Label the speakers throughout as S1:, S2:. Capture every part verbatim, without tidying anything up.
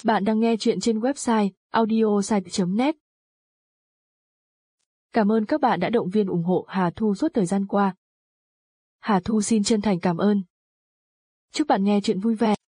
S1: Bạn đang nghe chuyện trên website audiosite chấm net. Cảm ơn các bạn đã động viên ủng hộ Hà Thu suốt thời gian qua. Hà Thu xin chân thành cảm ơn. Chúc bạn nghe chuyện vui vẻ.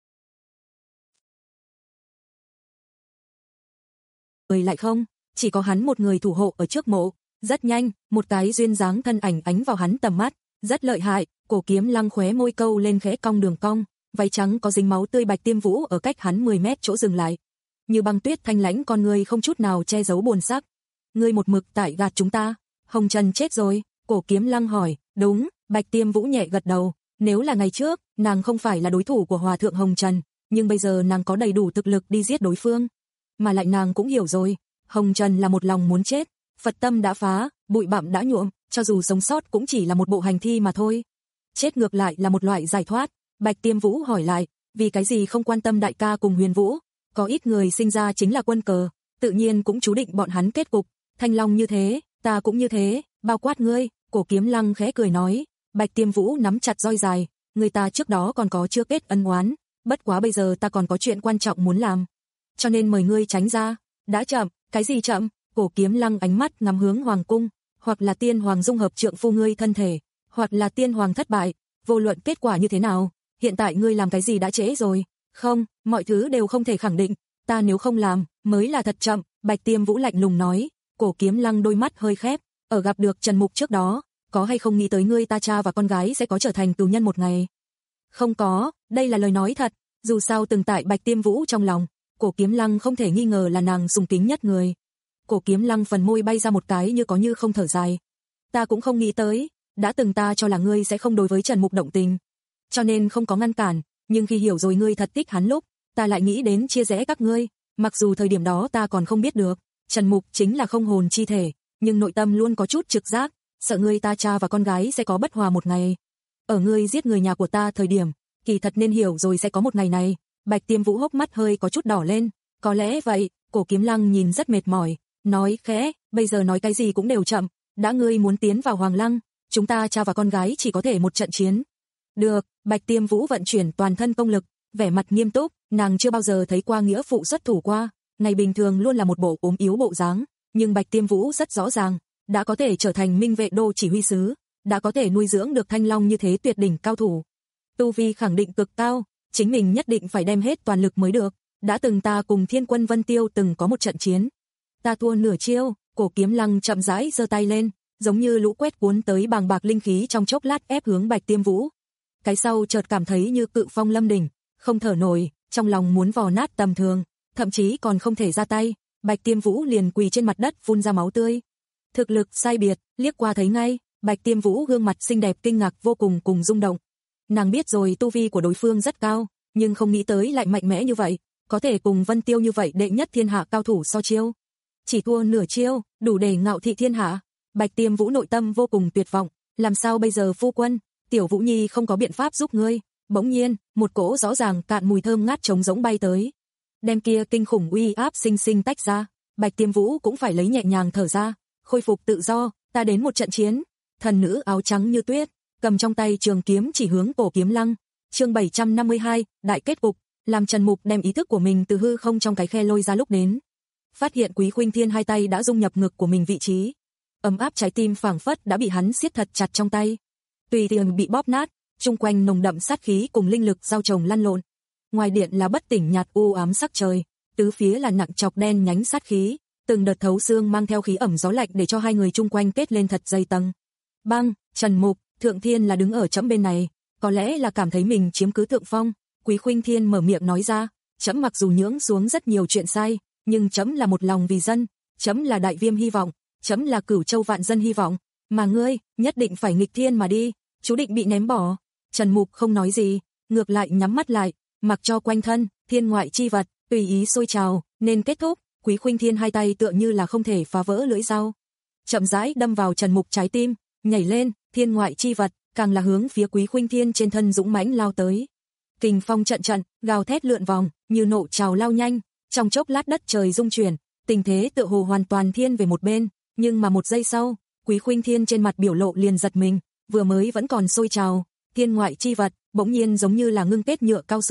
S2: Người lại không, chỉ có hắn một người thủ hộ ở trước mộ. Rất nhanh, một cái duyên dáng thân ảnh ánh vào hắn tầm mắt, rất lợi hại. Cổ Kiếm Lăng khóe môi câu lên khẽ cong đường cong, váy trắng có dính máu tươi Bạch Tiêm Vũ ở cách hắn mười mét chỗ dừng lại. Như băng tuyết thanh lãnh con người không chút nào che giấu buồn sắc. Ngươi một mực tại gạt chúng ta. Hồng Trần chết rồi? Cổ Kiếm Lăng hỏi. Đúng, Bạch Tiêm Vũ nhẹ gật đầu. Nếu là ngày trước, nàng không phải là đối thủ của Hòa thượng Hồng Trần, nhưng bây giờ nàng có đầy đủ thực lực đi giết đối phương. Mà lại nàng cũng hiểu rồi, Hồng Trần là một lòng muốn chết, Phật tâm đã phá, bụi bặm đã nhuộm, cho dù sống sót cũng chỉ là một bộ hành thi mà thôi. Chết ngược lại là một loại giải thoát. Bạch Tiêm Vũ hỏi lại, vì cái gì không quan tâm đại ca cùng Huyền Vũ? Có ít người sinh ra chính là quân cờ, tự nhiên cũng chú định bọn hắn kết cục. Thanh Long như thế, ta cũng như thế, bao quát ngươi. Cổ Kiếm Lăng khẽ cười nói. Bạch Tiêm Vũ nắm chặt roi dài, người ta trước đó còn có chưa kết ân oán, bất quá bây giờ ta còn có chuyện quan trọng muốn làm, cho nên mời ngươi tránh ra. Đã chậm. Cái gì chậm? Cổ Kiếm Lăng ánh mắt ngắm hướng hoàng cung, hoặc là tiên hoàng dung hợp trượng phu ngươi thân thể, hoặc là tiên hoàng thất bại, vô luận kết quả như thế nào, hiện tại ngươi làm cái gì đã trễ rồi. Không, mọi thứ đều không thể khẳng định, ta nếu không làm, mới là thật chậm. Bạch Tiêm Vũ lạnh lùng nói. Cổ Kiếm Lăng đôi mắt hơi khép, ở gặp được Trần Mục trước đó, có hay không nghĩ tới ngươi ta cha và con gái sẽ có trở thành tù nhân một ngày? Không có, đây là lời nói thật, dù sao từng tại Bạch Tiêm Vũ trong lòng, Cổ Kiếm Lăng không thể nghi ngờ là nàng sùng kính nhất người. Cổ Kiếm Lăng phần môi bay ra một cái như có như không thở dài. Ta cũng không nghĩ tới, đã từng ta cho là ngươi sẽ không đối với Trần Mục động tình, cho nên không có ngăn cản, nhưng khi hiểu rồi ngươi thật thích hắn lúc, ta lại nghĩ đến chia rẽ các ngươi, mặc dù thời điểm đó ta còn không biết được, Trần Mục chính là không hồn chi thể, nhưng nội tâm luôn có chút trực giác, sợ ngươi ta cha và con gái sẽ có bất hòa một ngày. Ở ngươi giết người nhà của ta thời điểm, kỳ thật nên hiểu rồi sẽ có một ngày này. Bạch Tiêm Vũ hốc mắt hơi có chút đỏ lên. Có lẽ vậy. Cổ Kiếm Lăng nhìn rất mệt mỏi, nói khẽ, bây giờ nói cái gì cũng đều chậm, đã ngươi muốn tiến vào Hoàng Lăng, chúng ta cha và con gái chỉ có thể một trận chiến. Được. Bạch Tiêm Vũ vận chuyển toàn thân công lực, vẻ mặt nghiêm túc, nàng chưa bao giờ thấy qua nghĩa phụ xuất thủ qua, ngày bình thường luôn là một bộ ốm yếu bộ dáng, nhưng Bạch Tiêm Vũ rất rõ ràng, đã có thể trở thành Minh Vệ Đô chỉ huy sứ, đã có thể nuôi dưỡng được Thanh Long như thế tuyệt đỉnh cao thủ. Tu vi khẳng định cực cao, chính mình nhất định phải đem hết toàn lực mới được. Đã từng ta cùng Thiên Quân Vân Tiêu từng có một trận chiến, ta thua nửa chiêu. Cổ Kiếm Lăng chậm rãi giơ tay lên, giống như lũ quét cuốn tới bàng bạc linh khí trong chốc lát ép hướng Bạch Tiêm Vũ. Cái sau chợt cảm thấy như cự phong lâm đỉnh, không thở nổi, trong lòng muốn vò nát tầm thường, thậm chí còn không thể ra tay. Bạch Tiêm Vũ liền quỳ trên mặt đất phun ra máu tươi. Thực lực sai biệt, liếc qua thấy ngay, Bạch Tiêm Vũ gương mặt xinh đẹp kinh ngạc vô cùng cùng rung động. Nàng biết rồi tu vi của đối phương rất cao, nhưng không nghĩ tới lại mạnh mẽ như vậy, có thể cùng Vân Tiêu như vậy đệ nhất thiên hạ cao thủ so chiêu. Chỉ thua nửa chiêu, đủ để ngạo thị thiên hạ. Bạch Tiêm Vũ nội tâm vô cùng tuyệt vọng, làm sao bây giờ phu quân, Tiểu Vũ Nhi không có biện pháp giúp ngươi. Bỗng nhiên, một cỗ rõ ràng cạn mùi thơm ngát trống rỗng bay tới, đem kia kinh khủng uy áp sinh sinh tách ra. Bạch Tiêm Vũ cũng phải lấy nhẹ nhàng thở ra, khôi phục tự do. Ta đến một trận chiến. Thần nữ áo trắng như tuyết, cầm trong tay trường kiếm chỉ hướng Cổ Kiếm Lăng. Chương bảy trăm năm mươi hai, đại kết cục. Làm Trần Mục đem ý thức của mình từ hư không trong cái khe lôi ra lúc đến, phát hiện Quý Khuynh Thiên hai tay đã dung nhập ngực của mình vị trí, ấm áp trái tim phảng phất đã bị hắn siết thật chặt trong tay, tùy tiện bị bóp nát, chung quanh nồng đậm sát khí cùng linh lực giao chồng lăn lộn. Ngoài điện là bất tỉnh nhạt u ám sắc trời, tứ phía là nặng chọc đen nhánh sát khí, từng đợt thấu xương mang theo khí ẩm gió lạnh để cho hai người chung quanh kết lên thật dày tầng. Băng, Trần Mục, Thượng Thiên là đứng ở chấm bên này, có lẽ là cảm thấy mình chiếm cứ thượng phong. Quý Khuynh Thiên mở miệng nói ra, chấm mặc dù nhưỡng xuống rất nhiều chuyện sai, nhưng chấm là một lòng vì dân, chấm là Đại Viêm hy vọng, chấm là Cửu Châu vạn dân hy vọng, mà ngươi nhất định phải nghịch thiên mà đi, chú định bị ném bỏ. Trần Mục không nói gì, ngược lại nhắm mắt lại, mặc cho quanh thân thiên ngoại chi vật tùy ý sôi trào, nên kết thúc. Quý Khuynh Thiên hai tay tựa như là không thể phá vỡ lưỡi dao, chậm rãi đâm vào Trần Mục trái tim, nhảy lên, thiên ngoại chi vật càng là hướng phía Quý Khuynh Thiên trên thân dũng mãnh lao tới. Kình phong trận trận, gào thét lượn vòng, như nộ trào lao nhanh, trong chốc lát đất trời rung chuyển, tình thế tựa hồ hoàn toàn thiên về một bên, nhưng mà một giây sau, Quý Khuynh Thiên trên mặt biểu lộ liền giật mình, vừa mới vẫn còn sôi trào, thiên ngoại chi vật, bỗng nhiên giống như là ngưng kết nhựa cao su,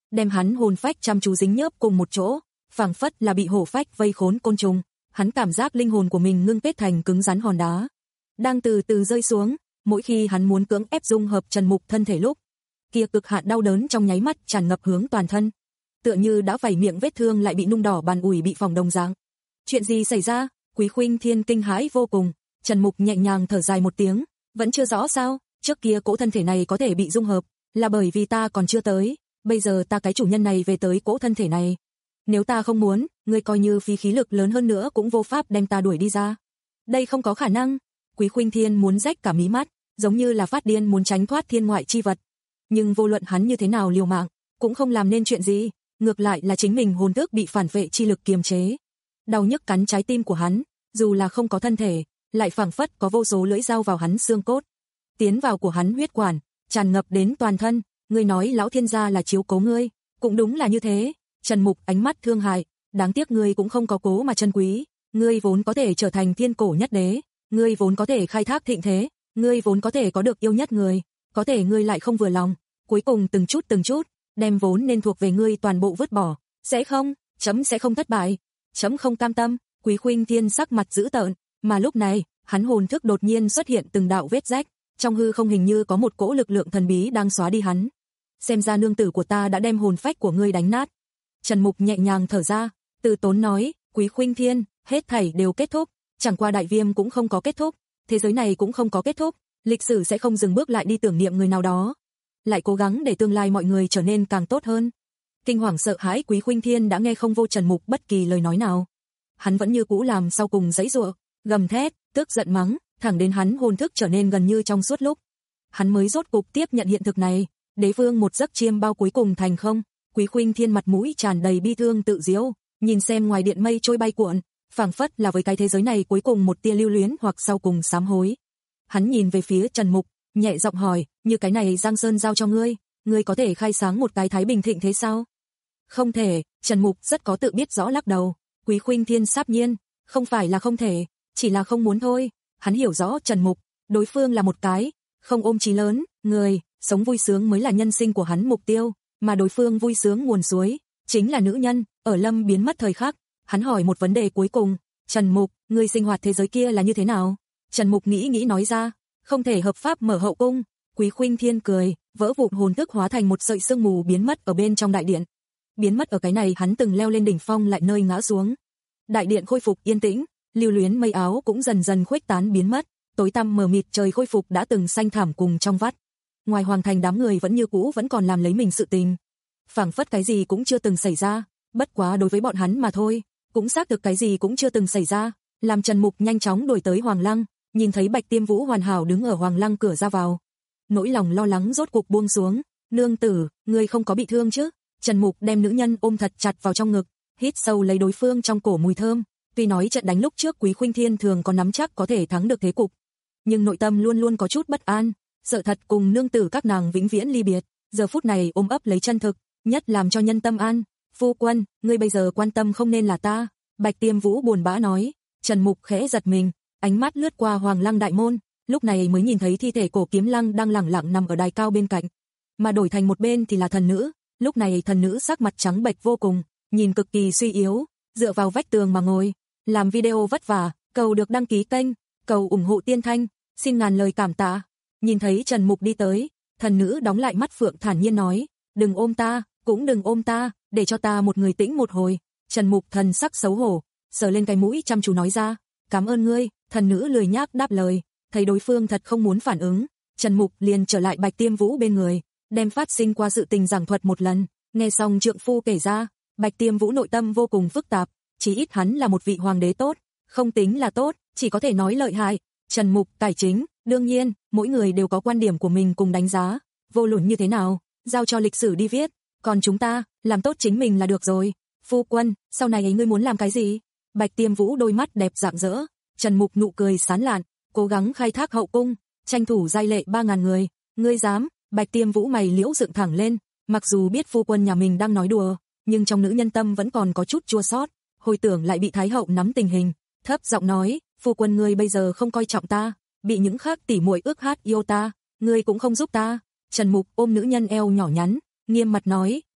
S2: đem hắn hồn phách chăm chú dính nhớp cùng một chỗ, phảng phất là bị hổ phách vây khốn côn trùng. Hắn cảm giác linh hồn của mình ngưng kết thành cứng rắn hòn đá, đang từ từ rơi xuống. Mỗi khi hắn muốn cưỡng ép dung hợp Trần Mục thân thể lúc, kia cực hạn đau đớn trong nháy mắt tràn ngập hướng toàn thân, tựa như đã vảy miệng vết thương lại bị nung đỏ bàn ủi bị phỏng đồng dạng. Chuyện gì xảy ra? Quý Khuynh Thiên kinh hãi vô cùng. Trần Mục nhẹ nhàng thở dài một tiếng, vẫn chưa rõ sao, trước kia cỗ thân thể này có thể bị dung hợp, là bởi vì ta còn chưa tới, bây giờ ta cái chủ nhân này về tới cỗ thân thể này. Nếu ta không muốn, ngươi coi như phí khí lực lớn hơn nữa cũng vô pháp đem ta đuổi đi ra. Đây không có khả năng. Quý Khuynh Thiên muốn rách cả mí mắt, giống như là phát điên muốn tránh thoát thiên ngoại chi vật. Nhưng vô luận hắn như thế nào liều mạng, cũng không làm nên chuyện gì, ngược lại là chính mình hồn thức bị phản vệ chi lực kiềm chế. Đau nhức cắn trái tim của hắn, dù là không có thân thể, lại phảng phất có vô số lưỡi dao vào hắn xương cốt, tiến vào của hắn huyết quản, tràn ngập đến toàn thân. Ngươi nói lão thiên gia là chiếu cố ngươi, cũng đúng là như thế. Trần Mục ánh mắt thương hại, đáng tiếc ngươi cũng không có cố mà chân quý, ngươi vốn có thể trở thành thiên cổ nhất đế, ngươi vốn có thể khai thác thịnh thế, ngươi vốn có thể có được yêu nhất người, có thể ngươi lại không vừa lòng, cuối cùng từng chút từng chút, đem vốn nên thuộc về ngươi toàn bộ vứt bỏ. Sẽ không, chấm sẽ không thất bại, chấm không cam tâm. Quý Khuynh Thiên sắc mặt dữ tợn, mà lúc này, hắn hồn thức đột nhiên xuất hiện từng đạo vết rách, trong hư không hình như có một cỗ lực lượng thần bí đang xóa đi hắn. Xem ra nương tử của ta đã đem hồn phách của ngươi đánh nát. Trần Mục nhẹ nhàng thở ra, từ tốn nói, Quý Khuynh Thiên, hết thảy đều kết thúc, chẳng qua đại viêm cũng không có kết thúc, thế giới này cũng không có kết thúc, lịch sử sẽ không dừng bước lại đi tưởng niệm người nào đó, lại cố gắng để tương lai mọi người trở nên càng tốt hơn. Kinh hoàng sợ hãi Quý Khuynh Thiên đã nghe không vô Trần Mục bất kỳ lời nói nào. Hắn vẫn như cũ làm sau cùng giãy giụa, gầm thét, tức giận mắng, thẳng đến hắn hồn thức trở nên gần như trong suốt lúc, hắn mới rốt cục tiếp nhận hiện thực này, đế vương một giấc chiêm bao cuối cùng thành không. Quý Khuynh Thiên mặt mũi tràn đầy bi thương tự giễu, nhìn xem ngoài điện mây trôi bay cuộn, phảng phất là với cái thế giới này cuối cùng một tia lưu luyến hoặc sau cùng sám hối. Hắn nhìn về phía Trần Mục, nhẹ giọng hỏi, như cái này Giang Sơn giao cho ngươi, ngươi có thể khai sáng một cái thái bình thịnh thế sao? Không thể. Trần Mục rất có tự biết rõ lắc đầu. Quý Khuynh Thiên sáp nhiên, không phải là không thể, chỉ là không muốn thôi. Hắn hiểu rõ Trần Mục, đối phương là một cái không ôm chí lớn người, sống vui sướng mới là nhân sinh của hắn mục tiêu, mà đối phương vui sướng nguồn suối chính là nữ nhân. Ở Lâm biến mất thời khắc, hắn hỏi một vấn đề cuối cùng, Trần Mục, ngươi sinh hoạt thế giới kia là như thế nào? Trần Mục nghĩ nghĩ nói ra, không thể hợp pháp mở hậu cung. Quý Khuynh Thiên cười, vỡ vụn hồn thức hóa thành một sợi sương mù biến mất ở bên trong đại điện. Biến mất ở cái này hắn từng leo lên đỉnh phong lại nơi ngã xuống. Đại điện khôi phục yên tĩnh, lưu luyến mây áo cũng dần dần khuếch tán biến mất, tối tăm mờ mịt trời khôi phục đã từng xanh thảm cùng trong vắt. Ngoài hoàng thành đám người vẫn như cũ vẫn còn làm lấy mình sự tình, phảng phất cái gì cũng chưa từng xảy ra, bất quá đối với bọn hắn mà thôi, cũng xác thực cái gì cũng chưa từng xảy ra. Làm Trần Mục nhanh chóng đuổi tới Hoàng Lăng, nhìn thấy Bạch Tiêm Vũ hoàn hảo đứng ở Hoàng Lăng cửa ra vào, nỗi lòng lo lắng rốt cục buông xuống. Nương tử, ngươi không có bị thương chứ? Trần Mục đem nữ nhân ôm thật chặt vào trong ngực, hít sâu lấy đối phương trong cổ mùi thơm. Tuy nói trận đánh lúc trước Quý Khuynh Thiên thường có nắm chắc có thể thắng được thế cục, nhưng nội tâm luôn luôn có chút bất an, sợ thật cùng nương tử các nàng vĩnh viễn ly biệt. Giờ phút này ôm ấp lấy chân thực, nhất làm cho nhân tâm an. Phu quân, ngươi bây giờ quan tâm không nên là ta. Bạch Tiêm Vũ buồn bã nói. Trần Mục khẽ giật mình, ánh mắt lướt qua Hoàng Lăng đại môn, lúc này mới nhìn thấy thi thể Cổ Kiếm Lăng đang lẳng lặng nằm ở đài cao bên cạnh, mà đổi thành một bên thì là thần nữ. Lúc này thần nữ sắc mặt trắng bệch vô cùng, nhìn cực kỳ suy yếu, dựa vào vách tường mà ngồi. Làm video vất vả, cầu được đăng ký kênh, cầu ủng hộ Tiên Thanh, xin ngàn lời cảm tạ. Nhìn thấy Trần Mục đi tới, thần nữ đóng lại mắt phượng thản nhiên nói, đừng ôm ta, cũng đừng ôm ta, để cho ta một người tĩnh một hồi. Trần Mục thần sắc xấu hổ, sờ lên cái mũi chăm chú nói ra, cảm ơn ngươi. Thần nữ lười nhác đáp lời, thấy đối phương thật không muốn phản ứng, Trần Mục liền trở lại Bạch Tiêm Vũ bên người, đem phát sinh qua sự tình giảng thuật một lần. Nghe xong trượng phu kể ra, Bạch Tiêm Vũ nội tâm vô cùng phức tạp, chỉ ít hắn là một vị hoàng đế tốt, không tính là tốt, chỉ có thể nói lợi hại. Trần Mục cải chính, đương nhiên, mỗi người đều có quan điểm của mình cùng đánh giá, vô luận như thế nào, giao cho lịch sử đi viết, còn chúng ta, làm tốt chính mình là được rồi. Phu quân, sau này ấy ngươi muốn làm cái gì? Bạch Tiêm Vũ đôi mắt đẹp rạng rỡ, Trần Mục nụ cười sán lạn, cố gắng khai thác hậu cung, tranh thủ giai lệ ba ngàn người. Ngươi dám? Bạch Tiêm Vũ mày liễu dựng thẳng lên, mặc dù biết phu quân nhà mình đang nói đùa, nhưng trong nữ nhân tâm vẫn còn có chút chua xót, hồi tưởng lại bị Thái hậu nắm tình hình, thấp giọng nói, phu quân ngươi bây giờ không coi trọng ta, bị những khác tỉ muội ước hát yêu ta, ngươi cũng không giúp ta. Trần Mục ôm nữ nhân eo nhỏ nhắn, nghiêm mặt nói,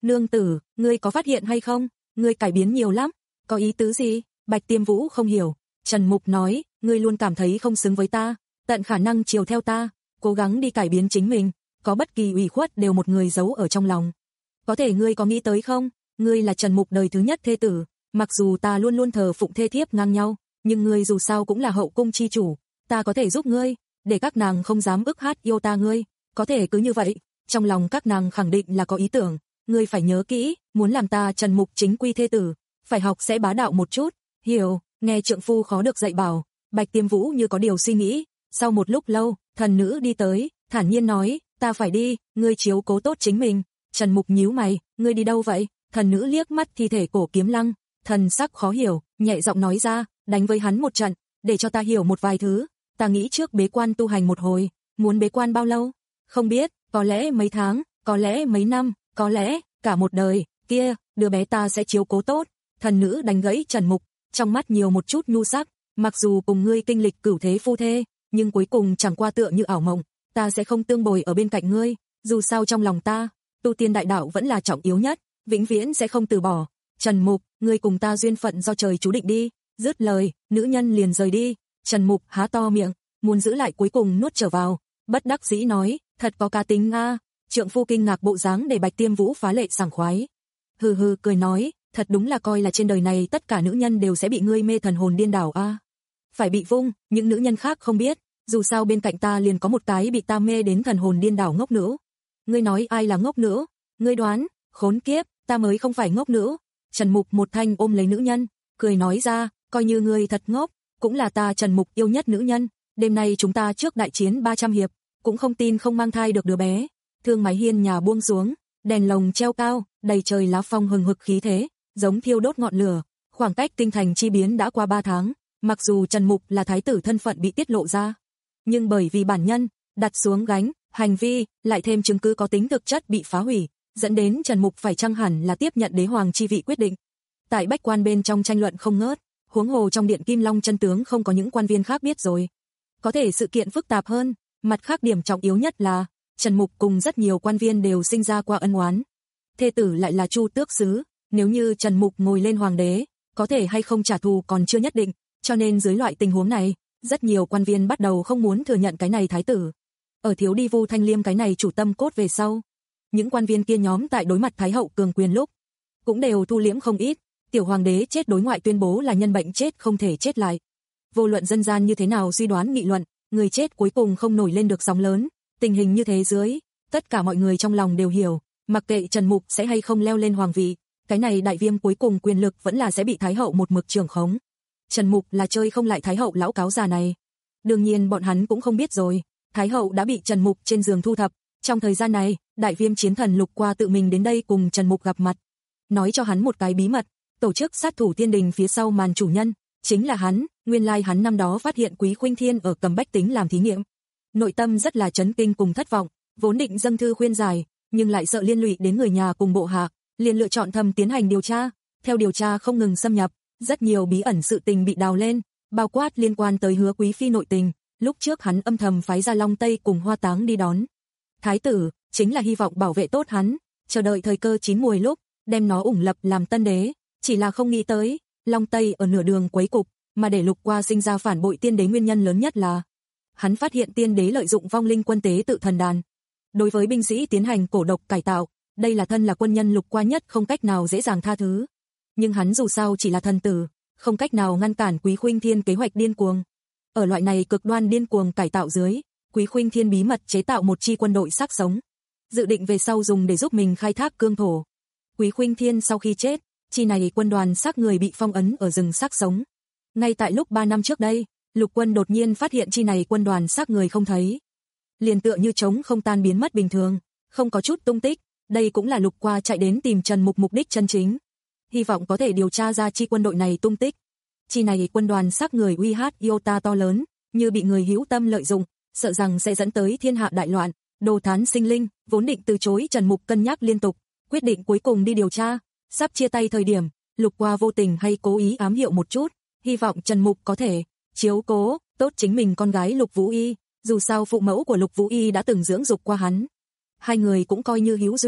S2: Nương tử, ngươi có phát hiện hay không? Ngươi cải biến nhiều lắm. Có ý tứ gì? Bạch Tiêm Vũ không hiểu. Trần Mục nói, ngươi luôn cảm thấy không xứng với ta, tận khả năng chiều theo ta, cố gắng đi cải biến chính mình, có bất kỳ ủy khuất đều một người giấu ở trong lòng. Có thể ngươi có nghĩ tới không? Ngươi là Trần Mục đời thứ nhất thê tử, mặc dù ta luôn luôn thờ phụng thê thiếp ngang nhau, nhưng ngươi dù sao cũng là hậu cung chi chủ, ta có thể giúp ngươi, để các nàng không dám ức hát yêu ta ngươi, có thể cứ như vậy, trong lòng các nàng khẳng định là có ý tưởng, ngươi phải nhớ kỹ, muốn làm ta Trần Mục chính quy thê tử, phải học sẽ bá đạo một chút, hiểu, nghe trượng phu khó được dạy bảo, Bạch Tiêm Vũ như có điều suy nghĩ, sau một lúc lâu, thần nữ đi tới, thản nhiên nói, ta phải đi, ngươi chiếu cố tốt chính mình. Trần Mục nhíu mày, ngươi đi đâu vậy? Thần nữ liếc mắt thi thể Cổ Kiếm Lăng, thần sắc khó hiểu, nhẹ giọng nói ra, đánh với hắn một trận, để cho ta hiểu một vài thứ, ta nghĩ trước bế quan tu hành một hồi, muốn bế quan bao lâu? Không biết, có lẽ mấy tháng, có lẽ mấy năm, có lẽ cả một đời, kia, đứa bé ta sẽ chiếu cố tốt. Thần nữ đánh gãy Trần Mục, trong mắt nhiều một chút nhu sắc, mặc dù cùng ngươi kinh lịch cửu thế phu thê, nhưng cuối cùng chẳng qua tựa như ảo mộng, ta sẽ không tương bồi ở bên cạnh ngươi, dù sao trong lòng ta, tu tiên đại đạo vẫn là trọng yếu nhất, vĩnh viễn sẽ không từ bỏ. Trần Mục, ngươi cùng ta duyên phận do trời chú định đi. Dứt lời, nữ nhân liền rời đi. Trần Mục há to miệng, muốn giữ lại cuối cùng nuốt trở vào, bất đắc dĩ nói, thật có cá tính a. Trượng phu kinh ngạc bộ dáng để Bạch Tiêm Vũ phá lệ sảng khoái. Hừ hừ cười nói, thật đúng là coi là trên đời này tất cả nữ nhân đều sẽ bị ngươi mê thần hồn điên đảo a. Phải bị vung, những nữ nhân khác không biết, dù sao bên cạnh ta liền có một cái bị ta mê đến thần hồn điên đảo ngốc nữ. Ngươi nói ai là ngốc nữ? Ngươi đoán, khốn kiếp, ta mới không phải ngốc nữ. Trần Mục một thanh ôm lấy nữ nhân, cười nói ra, coi như ngươi thật ngốc, cũng là ta Trần Mục yêu nhất nữ nhân, đêm nay chúng ta trước đại chiến ba trăm hiệp, cũng không tin không mang thai được đứa bé. Thương mái hiên nhà buông xuống, đèn lồng treo cao, đầy trời lá phong hừng hực khí thế, giống thiêu đốt ngọn lửa. Khoảng cách tinh thành chi biến đã qua ba tháng, mặc dù Trần Mục là thái tử thân phận bị tiết lộ ra, nhưng bởi vì bản nhân đặt xuống gánh, hành vi, lại thêm chứng cứ có tính thực chất bị phá hủy, dẫn đến Trần Mục phải chăng hẳn là tiếp nhận đế hoàng chi vị quyết định. Tại bách quan bên trong tranh luận không ngớt, huống hồ trong điện Kim Long chân tướng không có những quan viên khác biết rồi. Có thể sự kiện phức tạp hơn, mặt khác điểm trọng yếu nhất là Trần Mục cùng rất nhiều quan viên đều sinh ra qua ân oán. Thê tử lại là Chu Tước sứ, nếu như Trần Mục ngồi lên hoàng đế, có thể hay không trả thù còn chưa nhất định, cho nên dưới loại tình huống này, rất nhiều quan viên bắt đầu không muốn thừa nhận cái này thái tử. Ở thiếu đi Vu Thanh Liêm cái này chủ tâm cốt về sau, những quan viên kia nhóm tại đối mặt thái hậu cường quyền lúc, cũng đều thu liễm không ít, tiểu hoàng đế chết đối ngoại tuyên bố là nhân bệnh chết không thể chết lại. Vô luận dân gian như thế nào suy đoán nghị luận, người chết cuối cùng không nổi lên được sóng lớn, tình hình như thế dưới, tất cả mọi người trong lòng đều hiểu, mặc kệ Trần Mục sẽ hay không leo lên hoàng vị, cái này đại viêm cuối cùng quyền lực vẫn là sẽ bị thái hậu một mực trưởng khống. Trần Mục là chơi không lại thái hậu lão cáo già này. Đương nhiên bọn hắn cũng không biết rồi, thái hậu đã bị Trần Mục trên giường thu thập, trong thời gian này, đại viêm chiến thần Lục Qua tự mình đến đây cùng Trần Mục gặp mặt, nói cho hắn một cái bí mật, tổ chức sát thủ tiên đình phía sau màn chủ nhân chính là hắn, nguyên lai hắn năm đó phát hiện Quý Khuynh Thiên ở Cầm Bách Tính làm thí nghiệm. Nội tâm rất là chấn kinh cùng thất vọng, vốn định dâng thư khuyên giải, nhưng lại sợ liên lụy đến người nhà cùng bộ hạ, liền lựa chọn thầm tiến hành điều tra. Theo điều tra không ngừng xâm nhập, rất nhiều bí ẩn sự tình bị đào lên, bao quát liên quan tới Hứa Quý phi nội tình, lúc trước hắn âm thầm phái ra Long Tây cùng Hoa Táng đi đón thái tử, chính là hy vọng bảo vệ tốt hắn, chờ đợi thời cơ chín muồi lúc, đem nó ủng lập làm tân đế, chỉ là không nghĩ tới, Long Tây ở nửa đường quấy cục, mà để Lục Qua sinh ra phản bội tiên đế nguyên nhân lớn nhất là hắn phát hiện tiên đế lợi dụng vong linh quân tế tự thần đàn, đối với binh sĩ tiến hành cổ độc cải tạo, đây là thân là quân nhân Lục Qua nhất không cách nào dễ dàng tha thứ. Nhưng hắn dù sao chỉ là thần tử, không cách nào ngăn cản Quý Khuynh Thiên kế hoạch điên cuồng. Ở loại này cực đoan điên cuồng cải tạo dưới, Quý Khuynh Thiên bí mật chế tạo một chi quân đội xác sống, dự định về sau dùng để giúp mình khai thác cương thổ. Quý Khuynh Thiên sau khi chết, chi này quân đoàn xác người bị phong ấn ở rừng xác sống. Ngay tại lúc ba năm trước đây, Lục Quân đột nhiên phát hiện chi này quân đoàn xác người không thấy, liền tựa như trống không tan biến mất bình thường, không có chút tung tích. Đây cũng là Lục Qua chạy đến tìm Trần Mục mục đích chân chính, hy vọng có thể điều tra ra chi quân đội này tung tích. Chi này quân đoàn xác người uy hát iota to lớn, như bị người hữu tâm lợi dụng, sợ rằng sẽ dẫn tới thiên hạ đại loạn. Đồ Thán Sinh Linh vốn định từ chối Trần Mục cân nhắc liên tục, quyết định cuối cùng đi điều tra. Sắp chia tay thời điểm, Lục Qua vô tình hay cố ý ám hiệu một chút, hy vọng Trần Mục có thể chiếu cố tốt chính mình con gái Lục Vũ Y, dù sao phụ mẫu của Lục Vũ Y đã từng dưỡng dục qua hắn. Hai người cũng coi như hữu duyên,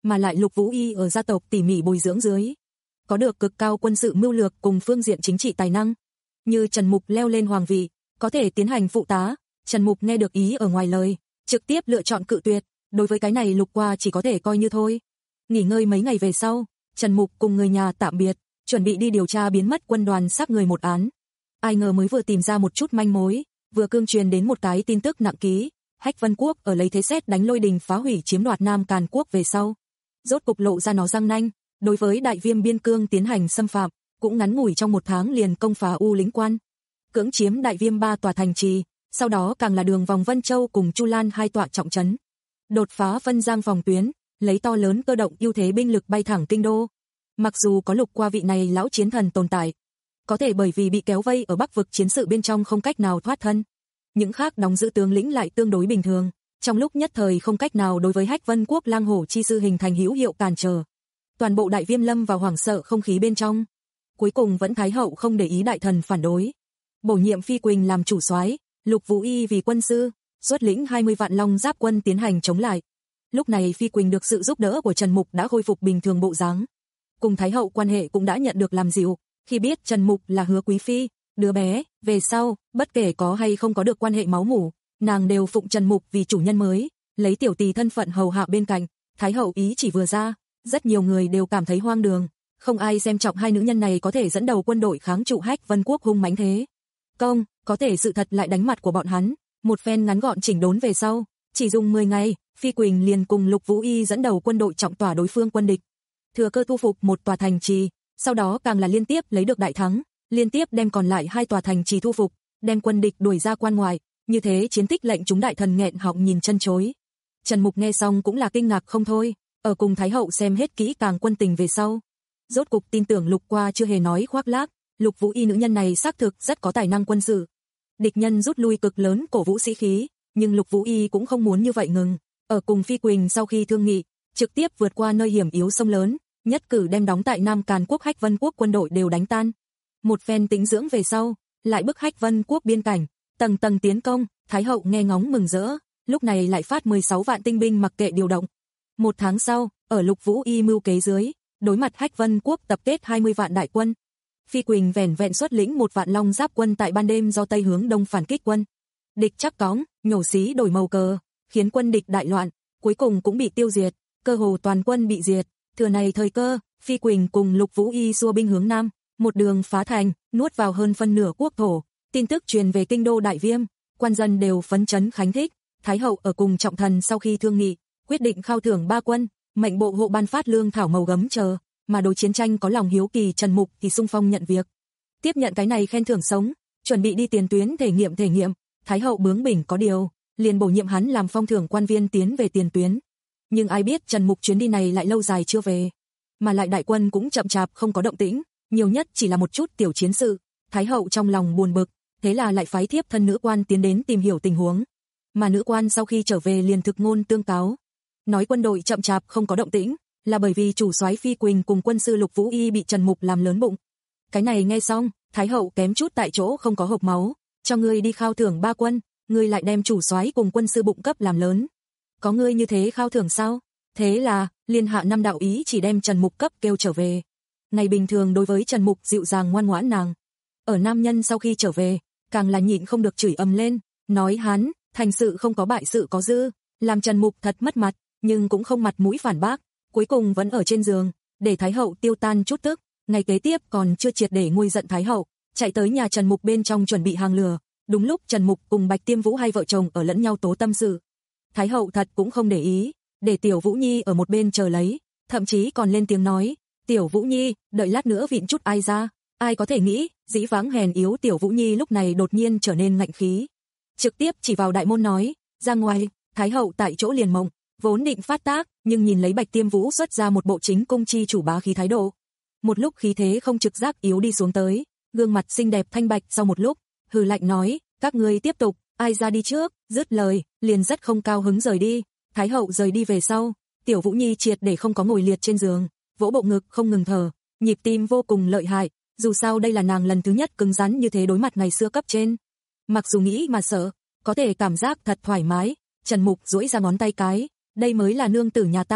S2: mà lại Lục Vũ Y ở gia tộc tỉ mỉ bồi dưỡng dưới, có được cực cao quân sự mưu lược cùng phương diện chính trị tài năng. Như Trần Mục leo lên hoàng vị, có thể tiến hành phụ tá, Trần Mục nghe được ý ở ngoài lời, trực tiếp lựa chọn cự tuyệt, đối với cái này Lục Qua chỉ có thể coi như thôi. Nghỉ ngơi mấy ngày về sau, Trần Mục cùng người nhà tạm biệt, chuẩn bị đi điều tra biến mất quân đoàn xác người một án. Ai ngờ mới vừa tìm ra một chút manh mối, vừa cương truyền đến một cái tin tức nặng ký, Hách Vân Quốc ở lấy thế sét đánh Lôi Đình phá hủy chiếm đoạt Nam Càn Quốc về sau, rốt cục lộ ra nó răng nanh, đối với Đại Viêm biên cương tiến hành xâm phạm, cũng ngắn ngủi trong một tháng liền công phá U Lĩnh Quan, cưỡng chiếm Đại Viêm ba tòa thành trì, sau đó càng là đường vòng Vân Châu cùng Chu Lan hai tọa trọng trấn, đột phá Vân Giang phòng tuyến, lấy to lớn cơ động ưu thế binh lực bay thẳng kinh đô. Mặc dù có Lục Qua vị này lão chiến thần tồn tại, có thể bởi vì bị kéo vây ở Bắc vực chiến sự bên trong không cách nào thoát thân, những khác đóng giữ tướng lĩnh lại tương đối bình thường, trong lúc nhất thời không cách nào đối với Hách Vân Quốc lang hổ chi sư hình thành hữu hiệu cản trở. Toàn bộ Đại Viêm lâm vào hoảng sợ không khí bên trong. Cuối cùng vẫn Thái hậu không để ý đại thần phản đối, bổ nhiệm Phi Quỳnh làm chủ soái, Lục Vũ Y vì quân sư, xuất lĩnh hai mươi vạn Long Giáp quân tiến hành chống lại. Lúc này Phi Quỳnh được sự giúp đỡ của Trần Mục đã khôi phục bình thường bộ dáng, cùng Thái hậu quan hệ cũng đã nhận được làm dịu. Khi biết Trần Mục là Hứa Quý phi, đứa bé, về sau, bất kể có hay không có được quan hệ máu mủ, nàng đều phụng Trần Mục vì chủ nhân mới, lấy tiểu tỳ thân phận hầu hạ bên cạnh. Thái hậu ý chỉ vừa ra, rất nhiều người đều cảm thấy hoang đường, không ai xem trọng hai nữ nhân này có thể dẫn đầu quân đội kháng trụ Hách Vân Quốc hung mãnh thế công, có thể sự thật lại đánh mặt của bọn hắn. Một phen ngắn gọn chỉnh đốn về sau, chỉ dùng mười ngày, Phi Quỳnh liền cùng Lục Vũ Y dẫn đầu quân đội trọng tỏa đối phương quân địch, thừa cơ thu phục một tòa thành trì, sau đó càng là liên tiếp lấy được đại thắng, liên tiếp đem còn lại hai tòa thành trì thu phục, đem quân địch đuổi ra quan ngoài. Như thế chiến tích lệnh chúng đại thần nghẹn họng nhìn chân chối. Trần Mục nghe xong cũng là kinh ngạc không thôi, ở cùng Thái hậu xem hết kỹ càng quân tình về sau, rốt cục tin tưởng Lục Qua chưa hề nói khoác lác, Lục Vũ Y nữ nhân này xác thực rất có tài năng quân sự. Địch nhân rút lui cực lớn cổ vũ sĩ khí, nhưng Lục Vũ Y cũng không muốn như vậy ngừng, ở cùng Phi Quỳnh sau khi thương nghị, trực tiếp vượt qua nơi hiểm yếu sông lớn, nhất cử đem đóng tại Nam Càn Quốc Hách Vân Quốc quân đội đều đánh tan. Một phen tĩnh dưỡng về sau, lại bức Hách Vân Quốc biên cảnh, tầng tầng tiến công. Thái hậu nghe ngóng mừng rỡ, lúc này lại phát mười sáu vạn tinh binh mặc kệ điều động. Một tháng sau, ở Lục Vũ Y mưu kế dưới, đối mặt Hách Vân Quốc tập kết hai mươi vạn đại quân, Phi Quỳnh vẻn vẹn xuất lĩnh một vạn Long Giáp quân tại ban đêm do tây hướng đông phản kích quân địch chắc cóng, nhổ xí đổi màu cờ, khiến quân địch đại loạn, cuối cùng cũng bị tiêu diệt, cơ hồ toàn quân bị diệt. Thừa này thời cơ, Phi Quỳnh cùng Lục Vũ Y xua binh hướng nam, một đường phá thành, nuốt vào hơn phân nửa quốc thổ. Tin tức truyền về kinh đô Đại Viêm, quan dân đều phấn chấn khánh thích. Thái hậu ở cùng trọng thần sau khi thương nghị, quyết định khao thưởng ba quân, mệnh bộ hộ ban phát lương thảo màu gấm chờ, mà đối chiến tranh có lòng hiếu kỳ Trần Mục thì xung phong nhận việc. Tiếp nhận cái này khen thưởng sống, chuẩn bị đi tiền tuyến thể nghiệm thể nghiệm, Thái hậu bướng bỉnh có điều, liền bổ nhiệm hắn làm phong thưởng quan viên tiến về tiền tuyến. Nhưng ai biết Trần Mục chuyến đi này lại lâu dài chưa về, mà lại đại quân cũng chậm chạp không có động tĩnh, nhiều nhất chỉ là một chút tiểu chiến sự. Thái hậu trong lòng buồn bực, thế là lại phái thiếp thân nữ quan tiến đến tìm hiểu tình huống. Mà nữ quan sau khi trở về liền thực ngôn tương cáo, nói quân đội chậm chạp không có động tĩnh, là bởi vì chủ soái Phi Quỳnh cùng quân sư Lục Vũ Y bị Trần Mục làm lớn bụng. Cái này nghe xong, Thái hậu kém chút tại chỗ không có hộc máu, cho ngươi đi khao thưởng ba quân, ngươi lại đem chủ soái cùng quân sư bụng cấp làm lớn. Có ngươi như thế khao thưởng sao? Thế là, liên hạ năm đạo ý chỉ đem Trần Mục cấp kêu trở về. Ngày bình thường đối với Trần Mục dịu dàng ngoan ngoãn nàng, ở nam nhân sau khi trở về, càng là nhịn không được chửi ầm lên, nói hắn, thành sự không có bại sự có dư, làm Trần Mục thật mất mặt, nhưng cũng không mặt mũi phản bác, cuối cùng vẫn ở trên giường, để Thái hậu tiêu tan chút tức. Ngày kế tiếp còn chưa triệt để nguôi giận Thái hậu, chạy tới nhà Trần Mục bên trong chuẩn bị hàng lửa, đúng lúc Trần Mục cùng Bạch Tiêm Vũ hai vợ chồng ở lẫn nhau tố tâm sự. Thái hậu thật cũng không để ý, để Tiểu Vũ Nhi ở một bên chờ lấy, thậm chí còn lên tiếng nói, Tiểu Vũ Nhi, đợi lát nữa vịn chút ai ra. Ai có thể nghĩ, dĩ vãng hèn yếu Tiểu Vũ Nhi lúc này đột nhiên trở nên ngạnh khí, trực tiếp chỉ vào đại môn nói, ra ngoài. Thái hậu tại chỗ liền mộng, vốn định phát tác, nhưng nhìn lấy Bạch Tiêm Vũ xuất ra một bộ chính cung chi chủ bá khí thái độ, một lúc khí thế không trực giác yếu đi xuống tới, gương mặt xinh đẹp thanh bạch sau một lúc, hừ lạnh nói, các ngươi tiếp tục, ai ra đi trước. Dứt lời, liền rất không cao hứng rời đi. Thái hậu rời đi về sau, Tiểu Vũ Nhi triệt để không có ngồi liệt trên giường, vỗ bộ ngực không ngừng thở, nhịp tim vô cùng lợi hại, dù sao đây là nàng lần thứ nhất cứng rắn như thế đối mặt ngày xưa cấp trên. Mặc dù nghĩ mà sợ, có thể cảm giác thật thoải mái. Trần Mục duỗi ra ngón tay cái, đây mới là nương tử nhà ta,